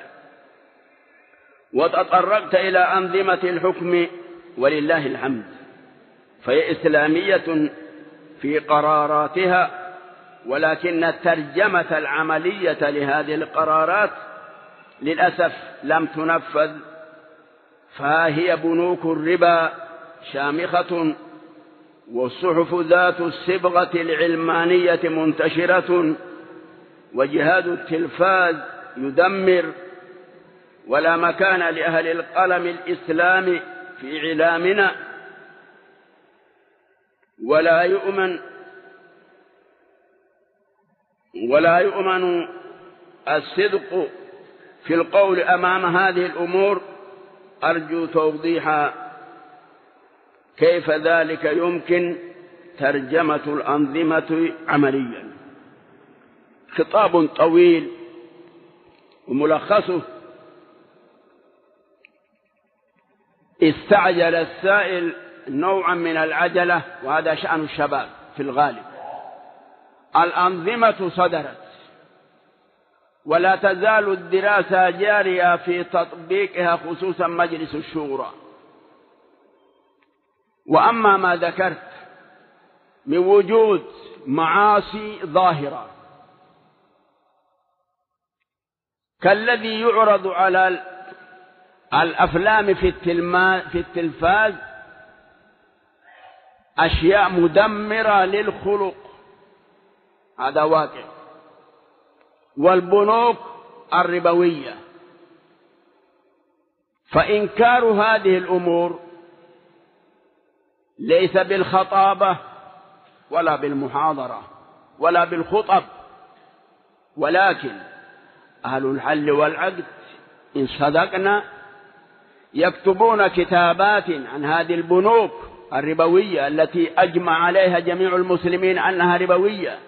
وتطرقت إلى أنظمة الحكم ولله الحمد، فهي إسلامية في قراراتها، ولكن الترجمة العملية لهذه القرارات للأسف لم تنفذ، فهي بنوك الربا شامخة، والصحف ذات الصبغة العلمانية منتشرة، وجهاد التلفاز يدمر، ولا مكان لأهل القلم الإسلامي في إعلامنا، ولا يؤمن الصدق في القول أمام هذه الأمور. أرجو توضيح كيف ذلك يمكن ترجمة الأنظمة عمليا. خطاب طويل وملخصه: استعجل السائل نوعا من العجلة، وهذا شأن الشباب في الغالب. الأنظمة صدرت ولا تزال الدراسة جارية في تطبيقها، خصوصا مجلس الشورى. وأما ما ذكرت من وجود معاصي ظاهرة كالذي يعرض على الأفلام في التلفاز، أشياء مدمرة للخلق، هذا واقع. والبنوك الربوية، فإنكار هذه الأمور ليس بالخطابة ولا بالمحاضرة ولا بالخطب، ولكن أهل الحل والعقد إن صدقنا يكتبون كتابات عن هذه البنوك الربوية التي أجمع عليها جميع المسلمين أنها ربوية،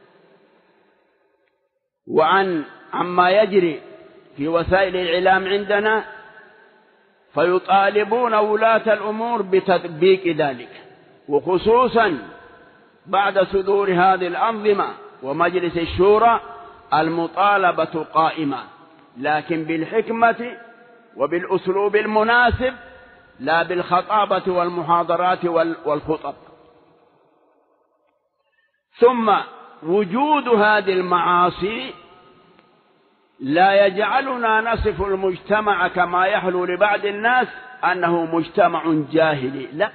عما يجري في وسائل الإعلام عندنا، فيطالبون ولاة الأمور بتطبيق ذلك، وخصوصا بعد صدور هذه الأنظمة ومجلس الشورى المطالبة قائمة، لكن بالحكمة وبالأسلوب المناسب، لا بالخطابة والمحاضرات والخطب. ثم وجود هذه المعاصي لا يجعلنا نصف المجتمع كما يحلو لبعض الناس أنه مجتمع جاهلي، لا،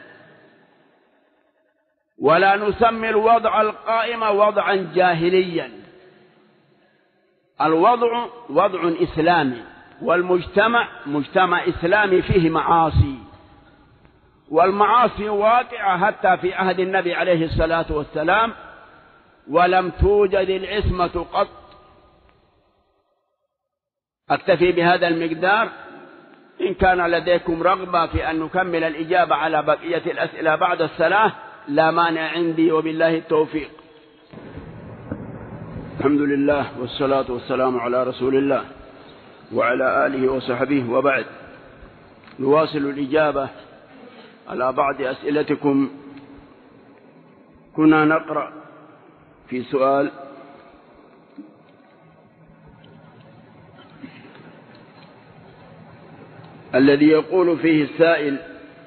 ولا نسمي الوضع القائم وضعا جاهليا. الوضع وضع إسلامي، والمجتمع مجتمع إسلامي فيه معاصي، والمعاصي واقعة حتى في عهد النبي عليه الصلاة والسلام، ولم توجد العصمة قط. أكتفي بهذا المقدار. إن كان لديكم رغبة في أن نكمل الإجابة على بقية الأسئلة بعد الصلاة لا مانع عندي، وبالله التوفيق. الحمد لله والصلاة والسلام على رسول الله وعلى آله وصحبه، وبعد. نواصل الإجابة على بعض أسئلتكم. كنا نقرأ في سؤال الذي يقول فيه السائل: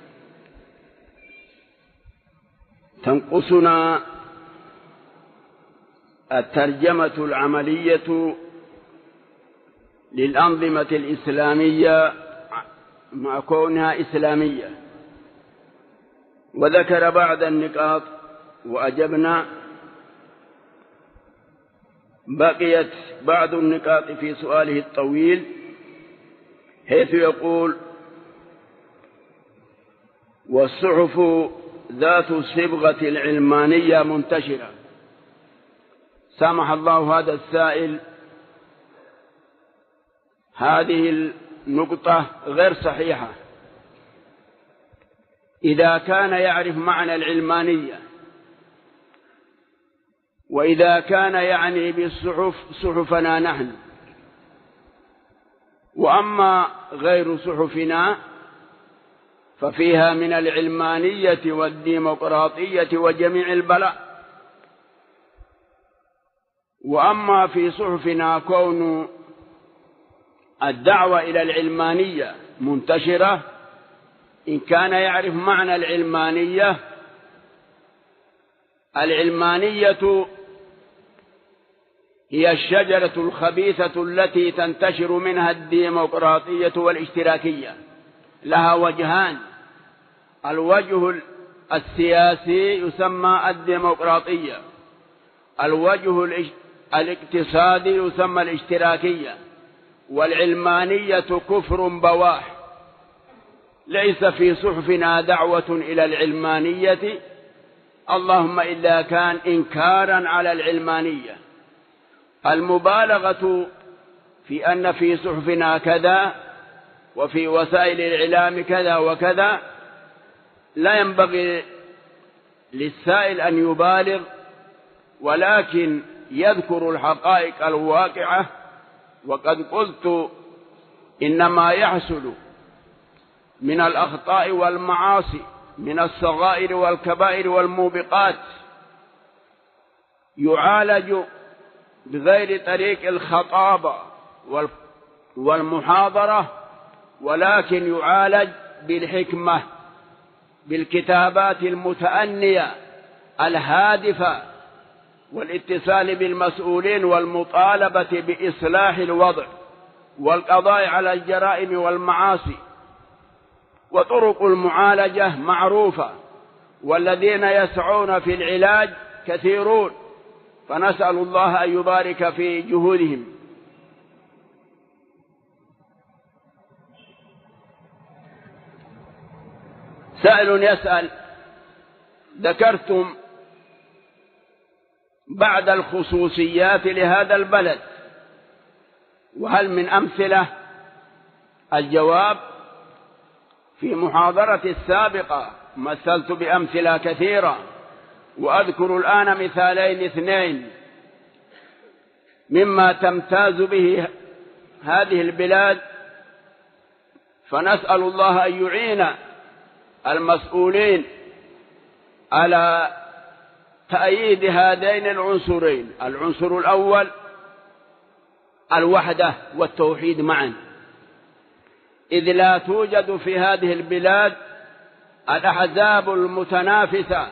تنقصنا الترجمة العملية للأنظمة الإسلامية مع كونها إسلامية، وذكر بعض النقاط وأجبنا. بقيت بعض النقاط في سؤاله الطويل، حيث يقول: والصحف ذات الصبغة العلمانية منتشرة. سامح الله هذا السائل، هذه النقطة غير صحيحة. إذا كان يعرف معنى العلمانية، وإذا كان يعني بالصحف صحفنا نحن، وأما غير صحفنا ففيها من العلمانية والديمقراطية وجميع البلاء. وأما في صحفنا كون الدعوة إلى العلمانية منتشرة، إن كان يعرف معنى العلمانية، العلمانية هي الشجرة الخبيثة التي تنتشر منها الديمقراطية والاشتراكية. لها وجهان: الوجه السياسي يسمى الديمقراطية، الوجه الاقتصادي يسمى الاشتراكية. والعلمانية كفر بواح. ليس في صحفنا دعوة إلى العلمانية، اللهم إلا كان إنكارا على العلمانية. المبالغة في أن في صحفنا كذا وفي وسائل الإعلام كذا وكذا، لا ينبغي للسائل أن يبالغ، ولكن يذكر الحقائق الواقعة وقد قلت إنما يحصل من الأخطاء والمعاصي من الصغائر والكبائر والموبقات يعالج بغير طريق الخطابة والمحاضرة، ولكن يعالج بالحكمة، بالكتابات المتأنية الهادفة، والاتصال بالمسؤولين والمطالبة بإصلاح الوضع والقضاء على الجرائم والمعاصي. وطرق المعالجة معروفة، والذين يسعون في العلاج كثيرون، فنسأل الله أن يبارك في جهودهم. سائل يسأل: ذكرتم بعض الخصوصيات لهذا البلد، وهل من أمثلة؟ الجواب: في محاضرتي السابقة مثلت بأمثلة كثيرة، وأذكر الآن مثالين اثنين مما تمتاز به هذه البلاد، فنسأل الله أن يعين المسؤولين على تأييد هذين العنصرين. العنصر الأول الوحدة والتوحيد معا، إذ لا توجد في هذه البلاد الأحزاب المتنافسة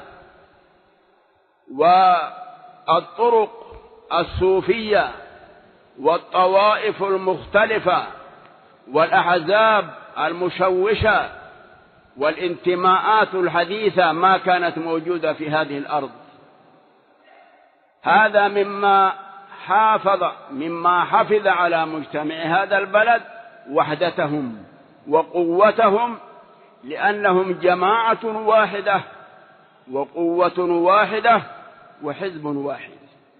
والطرق الصوفية والطوائف المختلفة والأحزاب المشوشة والانتماءات الحديثة ما كانت موجودة في هذه الأرض. هذا مما حفظ على مجتمع هذا البلد وحدتهم وقوتهم، لأنهم جماعة واحدة وقوة واحدة وحزب واحد.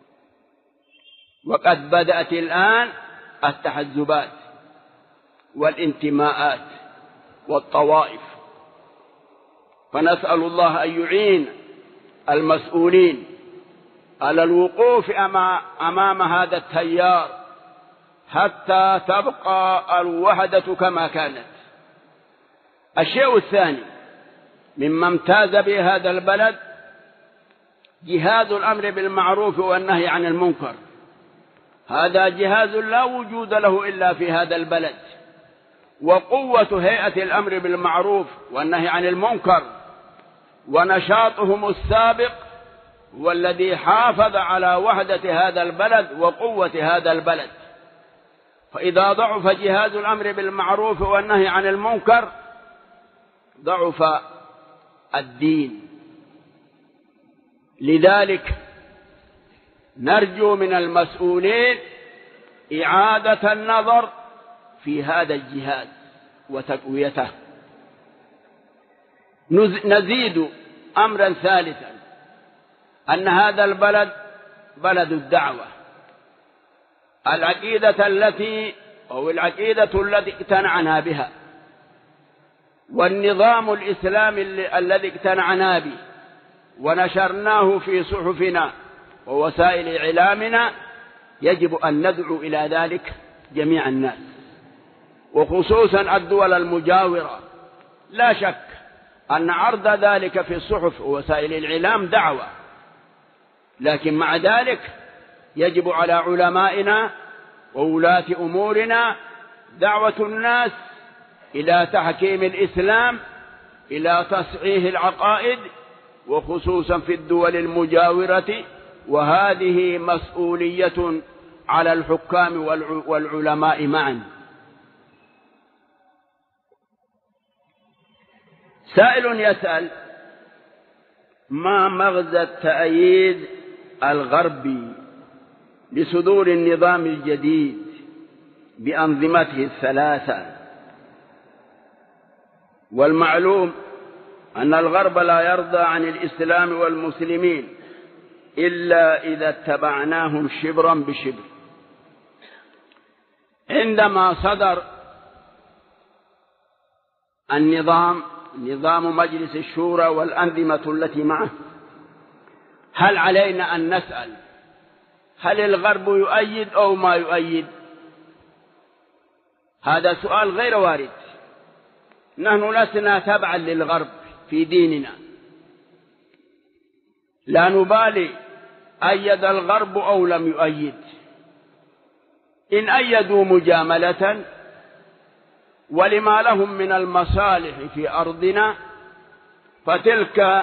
وقد بدأت الآن التحزبات والانتماءات والطوائف، فنسأل الله أن يعين المسؤولين على الوقوف أمام هذا التيار حتى تبقى الوحدة كما كانت. الشيء الثاني مما امتاز به هذا البلد جهاز الأمر بالمعروف والنهي عن المنكر. هذا جهاز لا وجود له إلا في هذا البلد، وقوة هيئة الأمر بالمعروف والنهي عن المنكر ونشاطهم السابق والذي حافظ على وحدة هذا البلد وقوة هذا البلد. فإذا ضعف جهاز الأمر بالمعروف والنهي عن المنكر ضعف الدين. لذلك نرجو من المسؤولين إعادة النظر في هذا الجهاز وتقويته. نزيد أمرا ثالثا، أن هذا البلد بلد الدعوة. العقيدة التي اقتنعنا بها والنظام الإسلامي الذي اقتنعنا به ونشرناه في صحفنا ووسائل إعلامنا، يجب أن ندعو إلى ذلك جميع الناس، وخصوصا الدول المجاورة. لا شك أن عرض ذلك في الصحف ووسائل الإعلام دعوة، لكن مع ذلك يجب على علمائنا وولاة أمورنا دعوة الناس إلى تحكيم الإسلام، إلى تصحيح العقائد، وخصوصا في الدول المجاورة. وهذه مسؤولية على الحكام والعلماء معا. سائل يسأل: ما مغزى التأييد الغربي لصدور النظام الجديد بأنظمته الثلاثة؟ والمعلوم أن الغرب لا يرضى عن الإسلام والمسلمين إلا إذا اتبعناهم شبرا بشبر. عندما صدر نظام مجلس الشورى والأنظمة التي معه، هل علينا أن نسأل هل الغرب يؤيد أو ما يؤيد؟ هذا سؤال غير وارد. نحن لسنا تبعا للغرب في ديننا، لا نبالي أيد الغرب أو لم يؤيد. إن أيدوا مجاملة ولما لهم من المصالح في أرضنا فتلك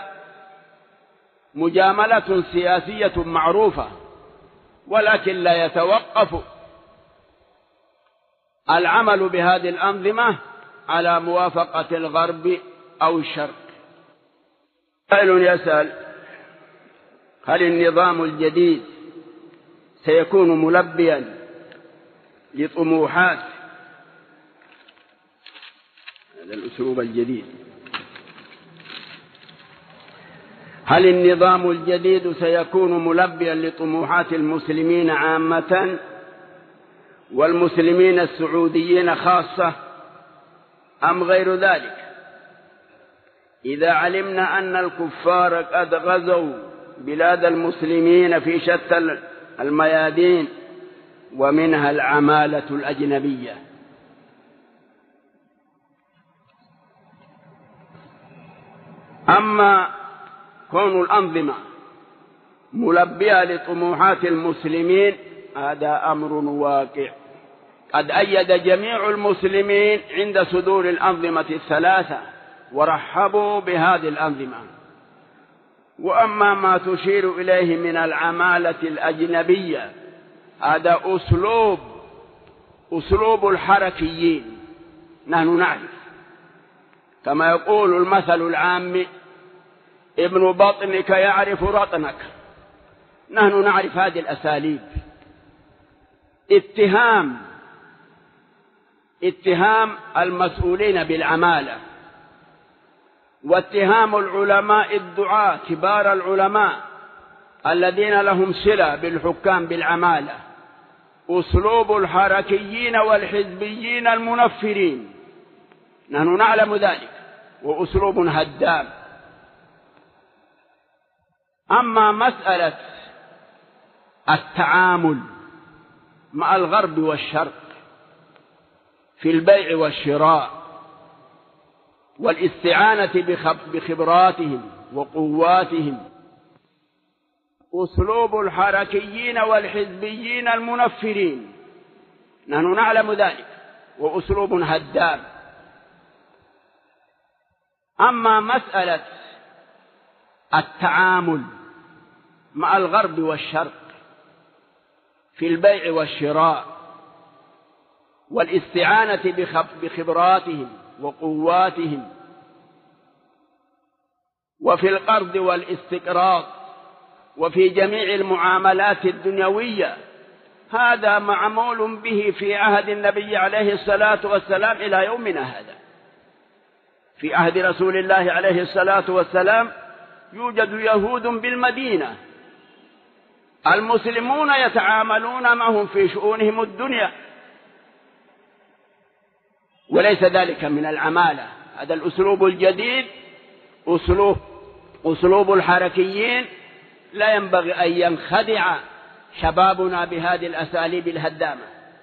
مجاملة سياسية معروفة، ولكن لا يتوقف العمل بهذه الأنظمة على موافقة الغرب أو الشرق. سائل يسأل: هل النظام الجديد سيكون ملبيا لطموحات هذا الأسلوب الجديد؟ هل النظام الجديد سيكون ملبيا لطموحات المسلمين عامة والمسلمين السعوديين خاصة أم غير ذلك؟ إذا علمنا أن الكفار قد غزوا بلاد المسلمين في شتى الميادين ومنها العمالة الأجنبية. أما كون الأنظمة ملبية لطموحات المسلمين هذا أمر واقع، قد أيد جميع المسلمين عند صدور الأنظمة الثلاثة ورحبوا بهذه الأنظمة. وأما ما تشير إليه من العمالة الأجنبية هذا أسلوب الحركيين. نحن نعرف كما يقول المثل العام: ابن بطنك يعرف رطنك. نحن نعرف هذه الأساليب. اتهام المسؤولين بالعمالة، واتهام العلماء الدعاة كبار العلماء الذين لهم صلة بالحكام بالعمالة، أسلوب الحركيين والحزبيين المنفرين. نحن نعلم ذلك، وأسلوب هدام. أما مسألة التعامل مع الغرب والشرق في البيع والشراء والاستعانة بخبراتهم وقواتهم، أسلوب الحركيين والحزبيين المنفرين. نحن نعلم ذلك، وأسلوب هدام. أما مسألة التعامل مع الغرب والشرق في البيع والشراء والاستعانة بخبراتهم وقواتهم وفي القرض والاستقراض وفي جميع المعاملات الدنيوية، هذا معمول به في عهد النبي عليه الصلاة والسلام إلى يومنا هذا. في عهد رسول الله عليه الصلاة والسلام يوجد يهود بالمدينة، المسلمون يتعاملون معهم في شؤونهم الدنيا، وليس ذلك من العمالة. هذا الأسلوب الجديد أسلوب الحركيين. لا ينبغي أن ينخدع شبابنا بهذه الأساليب الهدامة.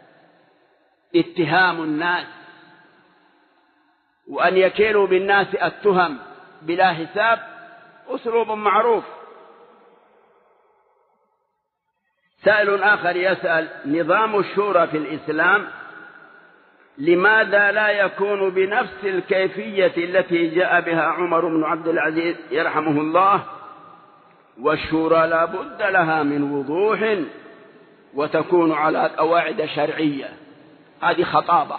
اتهام الناس وأن يكيلوا بالناس التهم بلا حساب أسلوب معروف. سائل آخر يسأل: نظام الشورى في الإسلام لماذا لا يكون بنفس الكيفية التي جاء بها عمر بن عبد العزيز يرحمه الله؟ والشورى لا بد لها من وضوح وتكون على قواعد شرعية. هذه خطاب،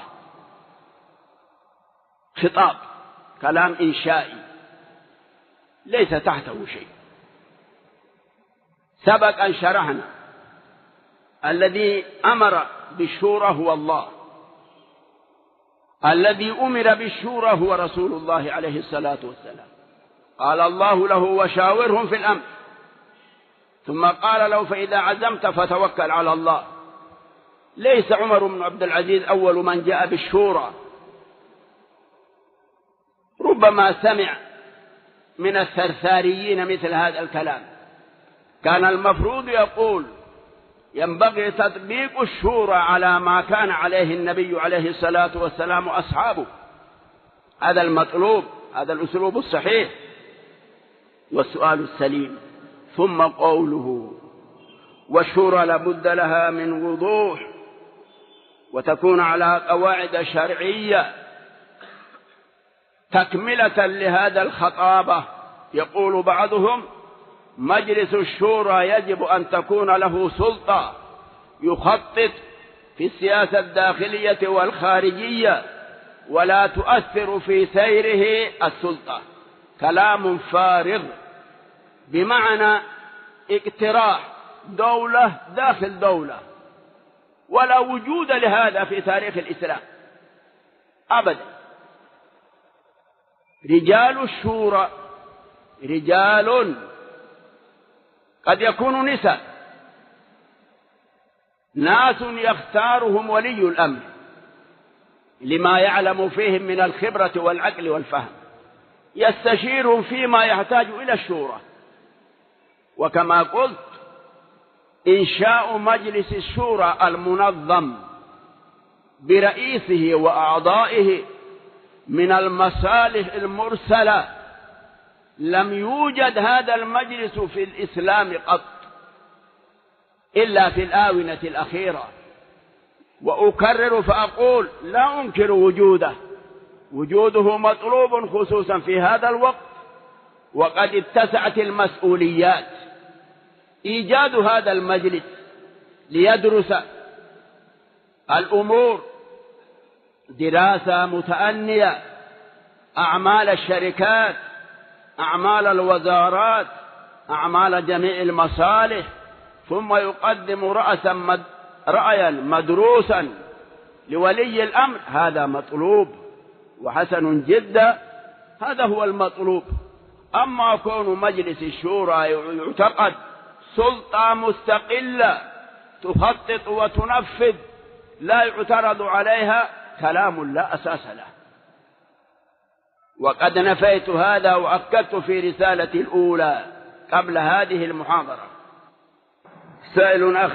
كلام إنشائي ليس تحته شيء. سبق أن شرحنا الذي أمر بالشورى هو الله، الذي أمر بالشورى هو رسول الله عليه الصلاة والسلام. قال الله له: وشاورهم في الأمر، ثم قال له: فإذا عزمت فتوكل على الله. ليس عمر بن عبد العزيز أول من جاء بالشورى، ربما سمع من الثرثاريين مثل هذا الكلام. كان المفروض يقول: ينبغي تطبيق الشورى على ما كان عليه النبي عليه الصلاة والسلام وأصحابه. هذا المطلوب، هذا الأسلوب الصحيح والسؤال السليم. ثم قوله والشورى لابد لها من وضوح وتكون على قواعد شرعية تكملة لهذا الخطابة. يقول بعضهم مجلس الشورى يجب أن تكون له سلطة يخطط في السياسة الداخلية والخارجية ولا تؤثر في سيره السلطة. كلام فارغ، بمعنى اقتراح دولة داخل دولة، ولا وجود لهذا في تاريخ الإسلام أبدا. رجال الشورى رجال قد يكون نساء، ناس يختارهم ولي الأمر لما يعلم فيهم من الخبرة والعقل والفهم، يستشيرهم فيما يحتاج إلى الشورى. وكما قلت إنشاء مجلس الشورى المنظم برئيسه وأعضائه من المصالح المرسلة، لم يوجد هذا المجلس في الإسلام قط إلا في الآونة الأخيرة. وأكرر فأقول لا أنكر وجوده مطلوب خصوصا في هذا الوقت، وقد اتسعت المسؤوليات. إيجاد هذا المجلس ليدرس الأمور دراسة متأنية، أعمال الشركات، أعمال الوزارات، أعمال جميع المصالح، ثم يقدم رأيا مدروسا لولي الأمر. هذا مطلوب وحسن جدا، هذا هو المطلوب. أما كون مجلس الشورى يعتقد سلطة مستقلة تخطط وتنفذ لا يعترض عليها، كلام لا أساس له. وقد نفيت هذا وأكدت في رسالتي الأولى قبل هذه المحاضرة. سائل